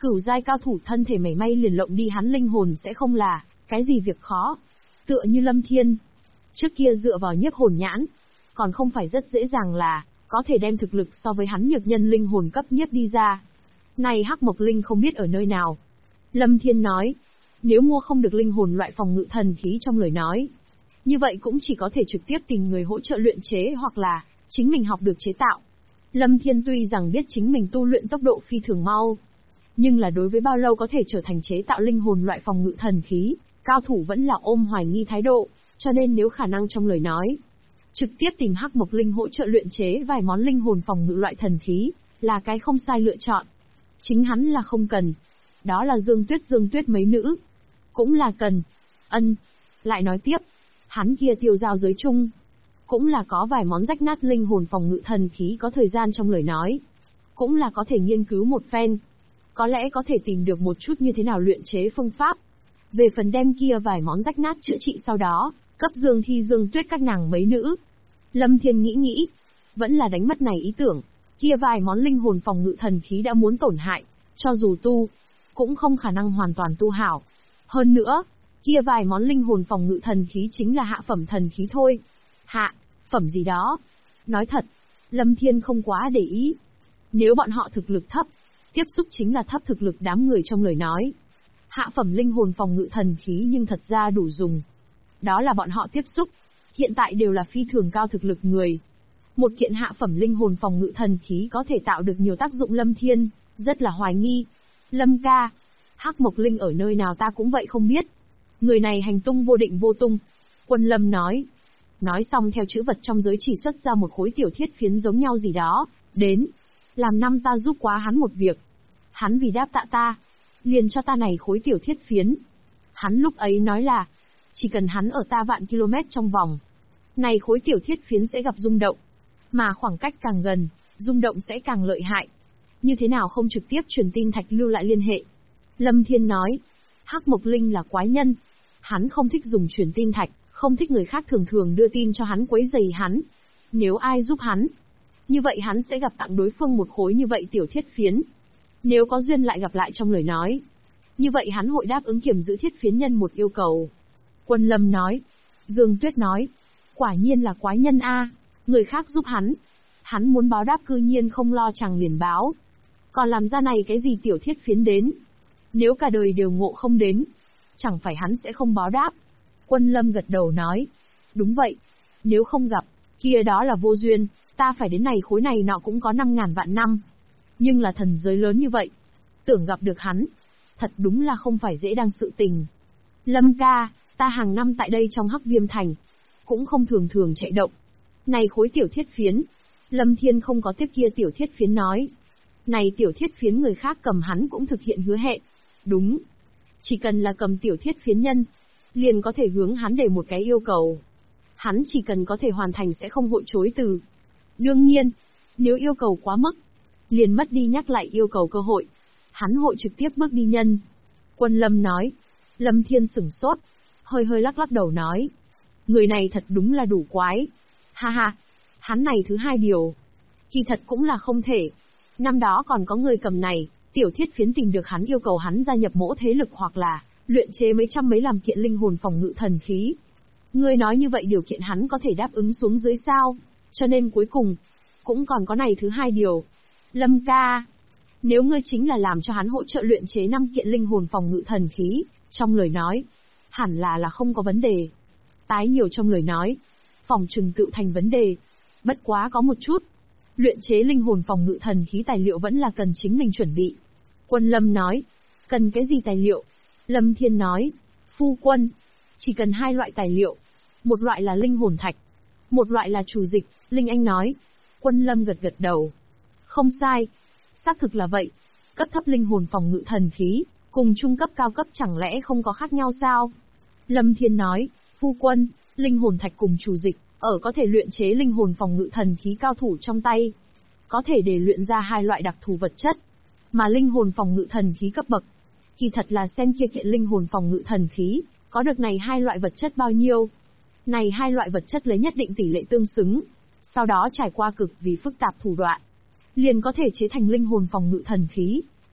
Cửu giai cao thủ thân thể mảy may liền lộng đi hắn linh hồn sẽ không là cái gì việc khó. Tựa như Lâm Thiên, trước kia dựa vào nhiếp hồn nhãn, còn không phải rất dễ dàng là có thể đem thực lực so với hắn nhược nhân linh hồn cấp nhiếp đi ra. Này Hắc Mộc Linh không biết ở nơi nào. Lâm Thiên nói, nếu mua không được linh hồn loại phòng ngự thần khí trong lời nói, như vậy cũng chỉ có thể trực tiếp tìm người hỗ trợ luyện chế hoặc là chính mình học được chế tạo. Lâm Thiên tuy rằng biết chính mình tu luyện tốc độ phi thường mau, nhưng là đối với bao lâu có thể trở thành chế tạo linh hồn loại phòng ngự thần khí, cao thủ vẫn là ôm hoài nghi thái độ, cho nên nếu khả năng trong lời nói, trực tiếp tìm Hắc Mộc Linh hỗ trợ luyện chế vài món linh hồn phòng ngự loại thần khí, là cái không sai lựa chọn. Chính hắn là không cần. Đó là Dương Tuyết mấy nữ. Cũng là cần. Ân. Lại nói tiếp. Hắn kia tiêu giao giới chung. Cũng là có vài món rách nát linh hồn phòng ngự thần khí có thời gian trong lời nói. Cũng là có thể nghiên cứu một phen. Có lẽ có thể tìm được một chút như thế nào luyện chế phương pháp. Về phần đem kia vài món rách nát chữa trị sau đó, cấp Dương Tuyết các nàng mấy nữ. Lâm Thiên nghĩ, vẫn là đánh mất này ý tưởng. Kia vài món linh hồn phòng ngự thần khí đã muốn tổn hại, cho dù tu, cũng không khả năng hoàn toàn tu hảo. Hơn nữa, kia vài món linh hồn phòng ngự thần khí chính là hạ phẩm thần khí thôi. Hạ phẩm gì đó. Nói thật, Lâm Thiên không quá để ý. Nếu bọn họ thực lực thấp, tiếp xúc chính là thấp thực lực đám người trong lời nói. Hạ phẩm linh hồn phòng ngự thần khí nhưng thật ra đủ dùng. Đó là bọn họ tiếp xúc, hiện tại đều là phi thường cao thực lực người. Một kiện hạ phẩm linh hồn phòng ngự thần khí có thể tạo được nhiều tác dụng. Lâm Thiên rất là hoài nghi. Lâm ca, Hắc Mộc Linh ở nơi nào ta cũng vậy không biết. Người này hành tung vô định vô tung. Quân Lâm nói. Nói xong theo chữ vật trong giới chỉ xuất ra một khối tiểu thiết phiến giống nhau gì đó, đến. Làm năm ta giúp quá hắn một việc. Hắn vì đáp tạ ta, liền cho ta này khối tiểu thiết phiến. Hắn lúc ấy nói là, chỉ cần hắn ở ta vạn km trong vòng, này khối tiểu thiết phiến sẽ gặp rung động. Mà khoảng cách càng gần, rung động sẽ càng lợi hại. Như thế nào không trực tiếp truyền tin thạch lưu lại liên hệ? Lâm Thiên nói, Hắc Mộc Linh là quái nhân. Hắn không thích dùng truyền tin thạch, không thích người khác thường đưa tin cho hắn quấy rầy hắn. Nếu ai giúp hắn, như vậy hắn sẽ gặp tặng đối phương một khối như vậy tiểu thiết phiến. Nếu có duyên lại gặp lại trong lời nói, như vậy hắn hội đáp ứng kiểm giữ thiết phiến nhân một yêu cầu. Quân Lâm nói. Dương Tuyết nói, quả nhiên là quái nhân a, người khác giúp hắn muốn báo đáp cư nhiên không lo chẳng liền báo. Còn làm ra này cái gì tiểu thiết phiến đến. Nếu cả đời đều ngộ không đến, chẳng phải hắn sẽ không báo đáp. Quân Lâm gật đầu nói, đúng vậy, nếu không gặp, kia đó là vô duyên, ta phải đến này khối này nọ cũng có 5.000 vạn năm. Nhưng là thần giới lớn như vậy, tưởng gặp được hắn, thật đúng là không phải dễ đăng sự tình. Lâm ca, ta hàng năm tại đây trong Hắc Viêm Thành, cũng không thường chạy động. Này khối tiểu thiết phiến, Lâm Thiên không có tiếp kia tiểu thiết phiến nói. Này tiểu thiết phiến người khác cầm hắn cũng thực hiện hứa hẹn. Đúng. Chỉ cần là cầm tiểu thiết phiến nhân, liền có thể hướng hắn để một cái yêu cầu. Hắn chỉ cần có thể hoàn thành sẽ không hội chối từ. Đương nhiên, nếu yêu cầu quá mức, liền mất đi nhắc lại yêu cầu cơ hội. Hắn hội trực tiếp bước đi nhân. Quân Lâm nói. Lâm Thiên sửng sốt, hơi lắc đầu nói. Người này thật đúng là đủ quái. Ha ha, hắn này thứ hai điều. Kỳ thật cũng là không thể. Năm đó còn có người cầm này, tiểu thiết phiến tìm được hắn yêu cầu hắn gia nhập mỗ thế lực hoặc là luyện chế mấy trăm mấy làm kiện linh hồn phòng ngự thần khí. Ngươi nói như vậy điều kiện hắn có thể đáp ứng xuống dưới sao? Cho nên cuối cùng, cũng còn có này thứ hai điều. Lâm ca, nếu ngươi chính là làm cho hắn hỗ trợ luyện chế 5 kiện linh hồn phòng ngự thần khí, trong lời nói, hẳn là không có vấn đề. Tái nhiều trong lời nói, phòng trừng tự thành vấn đề. Bất quá có một chút, luyện chế linh hồn phòng ngự thần khí tài liệu vẫn là cần chính mình chuẩn bị. Quân Lâm nói, cần cái gì tài liệu? Lâm Thiên nói, phu quân, chỉ cần 2 loại tài liệu. Một loại là linh hồn thạch, một loại là trù dịch. Linh Anh nói. Quân Lâm gật đầu. Không sai, xác thực là vậy. Cấp thấp linh hồn phòng ngự thần khí, cùng trung cấp cao cấp chẳng lẽ không có khác nhau sao? Lâm Thiên nói, phu quân, linh hồn thạch cùng trù dịch, ở có thể luyện chế linh hồn phòng ngự thần khí cao thủ trong tay. Có thể để luyện ra 2 loại đặc thù vật chất. Mà linh hồn phòng ngự thần khí cấp bậc, kỳ thật là xem kia kiện linh hồn phòng ngự thần khí, có được này 2 loại vật chất bao nhiêu. Này 2 loại vật chất lấy nhất định tỷ lệ tương xứng, sau đó trải qua cực vì phức tạp thủ đoạn, liền có thể chế thành linh hồn phòng ngự thần khí.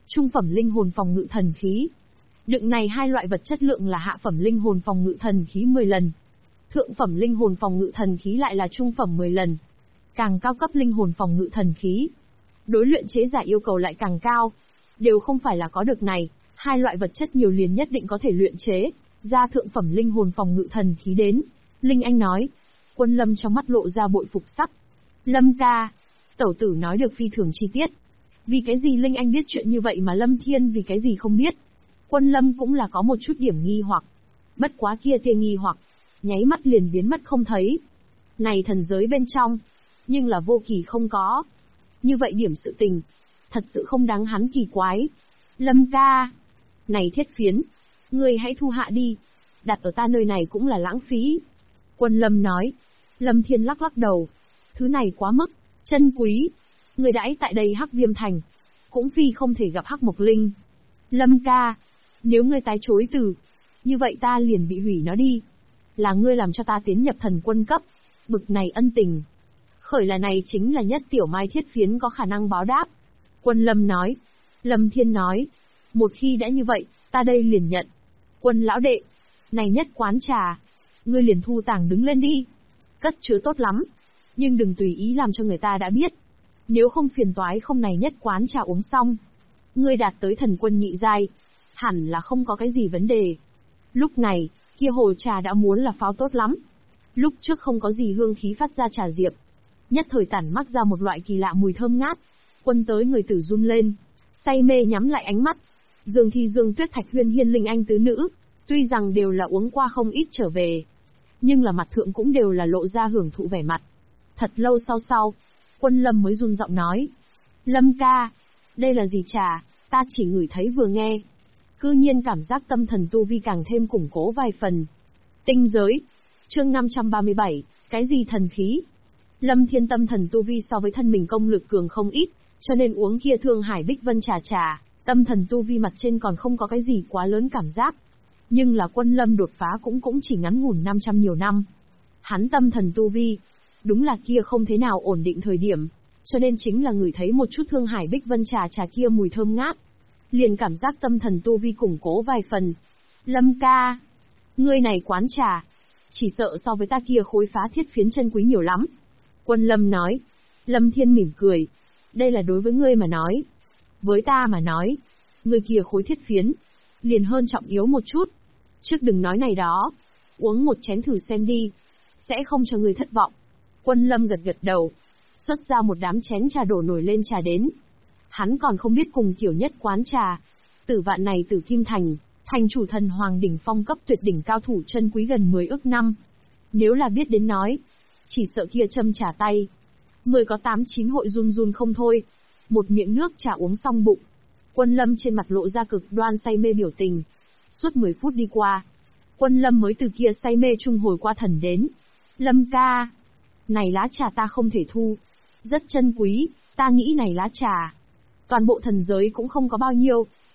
Trung phẩm linh hồn phòng ngự thần khí. Đựng này hai loại vật chất lượng là hạ phẩm linh hồn phòng ngự thần khí 10 lần. Thượng phẩm linh hồn phòng ngự thần khí lại là trung phẩm 10 lần. Càng cao cấp linh hồn phòng ngự thần khí, đối luyện chế giả yêu cầu lại càng cao. Đều không phải là có được này, hai loại vật chất nhiều liền nhất định có thể luyện chế ra thượng phẩm linh hồn phòng ngự thần khí đến. Linh Anh nói. Quân Lâm trong mắt lộ ra bội phục sắc. Lâm ca, tẩu tử nói được phi thường chi tiết. Vì cái gì Linh Anh biết chuyện như vậy mà Lâm Thiên vì cái gì không biết? Quân Lâm cũng là có một chút điểm nghi hoặc. Bất quá kia tia nghi hoặc, nháy mắt liền biến mất không thấy. Này thần giới bên trong, nhưng là vô kỳ không có. Như vậy điểm sự tình, thật sự không đáng hắn kỳ quái. Lâm ca, này thiết phiến, ngươi hãy thu hạ đi, đặt ở ta nơi này cũng là lãng phí. Quân Lâm nói. Lâm Thiên lắc lắc đầu. Thứ này quá mức chân quý. Người đãi tại đây Hắc Viêm Thành, cũng phi không thể gặp Hắc Mộc Linh. Lâm ca, nếu ngươi tái chối từ, như vậy ta liền bị hủy nó đi. Là ngươi làm cho ta tiến nhập thần quân cấp, bực này ân tình. Khởi là này chính là nhất tiểu mai thiết phiến có khả năng báo đáp. Quân Lâm nói. Lâm Thiên nói. Một khi đã như vậy, ta đây liền nhận. Quân lão đệ, này nhất quán trà, ngươi liền thu tàng đứng lên đi. Cất chứa tốt lắm, nhưng đừng tùy ý làm cho người ta đã biết. Nếu không phiền toái không này nhất quán trà uống xong, ngươi đạt tới thần quân nhị giai, hẳn là không có cái gì vấn đề. Lúc này, kia hồ trà đã muốn là pháo tốt lắm. Lúc trước không có gì hương khí phát ra trà diệp, nhất thời tản mắc ra một loại kỳ lạ mùi thơm ngát. Quân tới người tử run lên, say mê nhắm lại ánh mắt. Dương Thi Dương Tuyết Thạch Huyên Hiên Linh Anh tứ nữ, tuy rằng đều là uống qua không ít trở về, nhưng là mặt thượng cũng đều là lộ ra hưởng thụ vẻ mặt. Thật lâu sau, Quân Lâm mới run giọng nói. Lâm ca, đây là gì trà, ta chỉ ngửi thấy vừa nghe. Cư nhiên cảm giác tâm thần tu vi càng thêm củng cố vài phần. Tinh giới. Chương 537, cái gì thần khí? Lâm Thiên tâm thần tu vi so với thân mình công lực cường không ít, cho nên uống kia Thương Hải Bích Vân trà, tâm thần tu vi mặt trên còn không có cái gì quá lớn cảm giác. Nhưng là Quân Lâm đột phá cũng chỉ ngắn ngủn 500 nhiều năm. Hắn tâm thần tu vi, đúng là kia không thế nào ổn định thời điểm, cho nên chính là ngửi thấy một chút Thương Hải Bích Vân trà kia mùi thơm ngát, liền cảm giác tâm thần tu vi củng cố vài phần. Lâm ca, ngươi này quán trà, chỉ sợ so với ta kia khối phá thiết phiến chân quý nhiều lắm. Quân Lâm nói. Lâm Thiên mỉm cười. Đây là đối với ngươi mà nói. Với ta mà nói, ngươi kia khối thiết phiến, liền hơn trọng yếu một chút. Trước đừng nói này đó, uống một chén thử xem đi, sẽ không cho ngươi thất vọng. Quân Lâm gật gật đầu, xuất ra một đám chén trà đổ nổi lên trà đến. Hắn còn không biết cùng kiểu nhất quán trà, Tử Vạn này Tử Kim Thành, thành chủ thần hoàng đỉnh phong cấp tuyệt đỉnh cao thủ chân quý gần 10 ức năm. Nếu là biết đến nói, chỉ sợ kia châm trà tay, 10 có 8-9 hội run run không thôi. Một miệng nước trà uống xong bụng, Quân Lâm trên mặt lộ ra cực đoan say mê biểu tình. Suốt 10 phút đi qua, Quân Lâm mới từ kia say mê trung hồi qua thần đến. Lâm ca, này lá trà ta không thể thu, rất chân quý, ta nghĩ này lá trà, toàn bộ thần giới cũng không có bao nhiêu,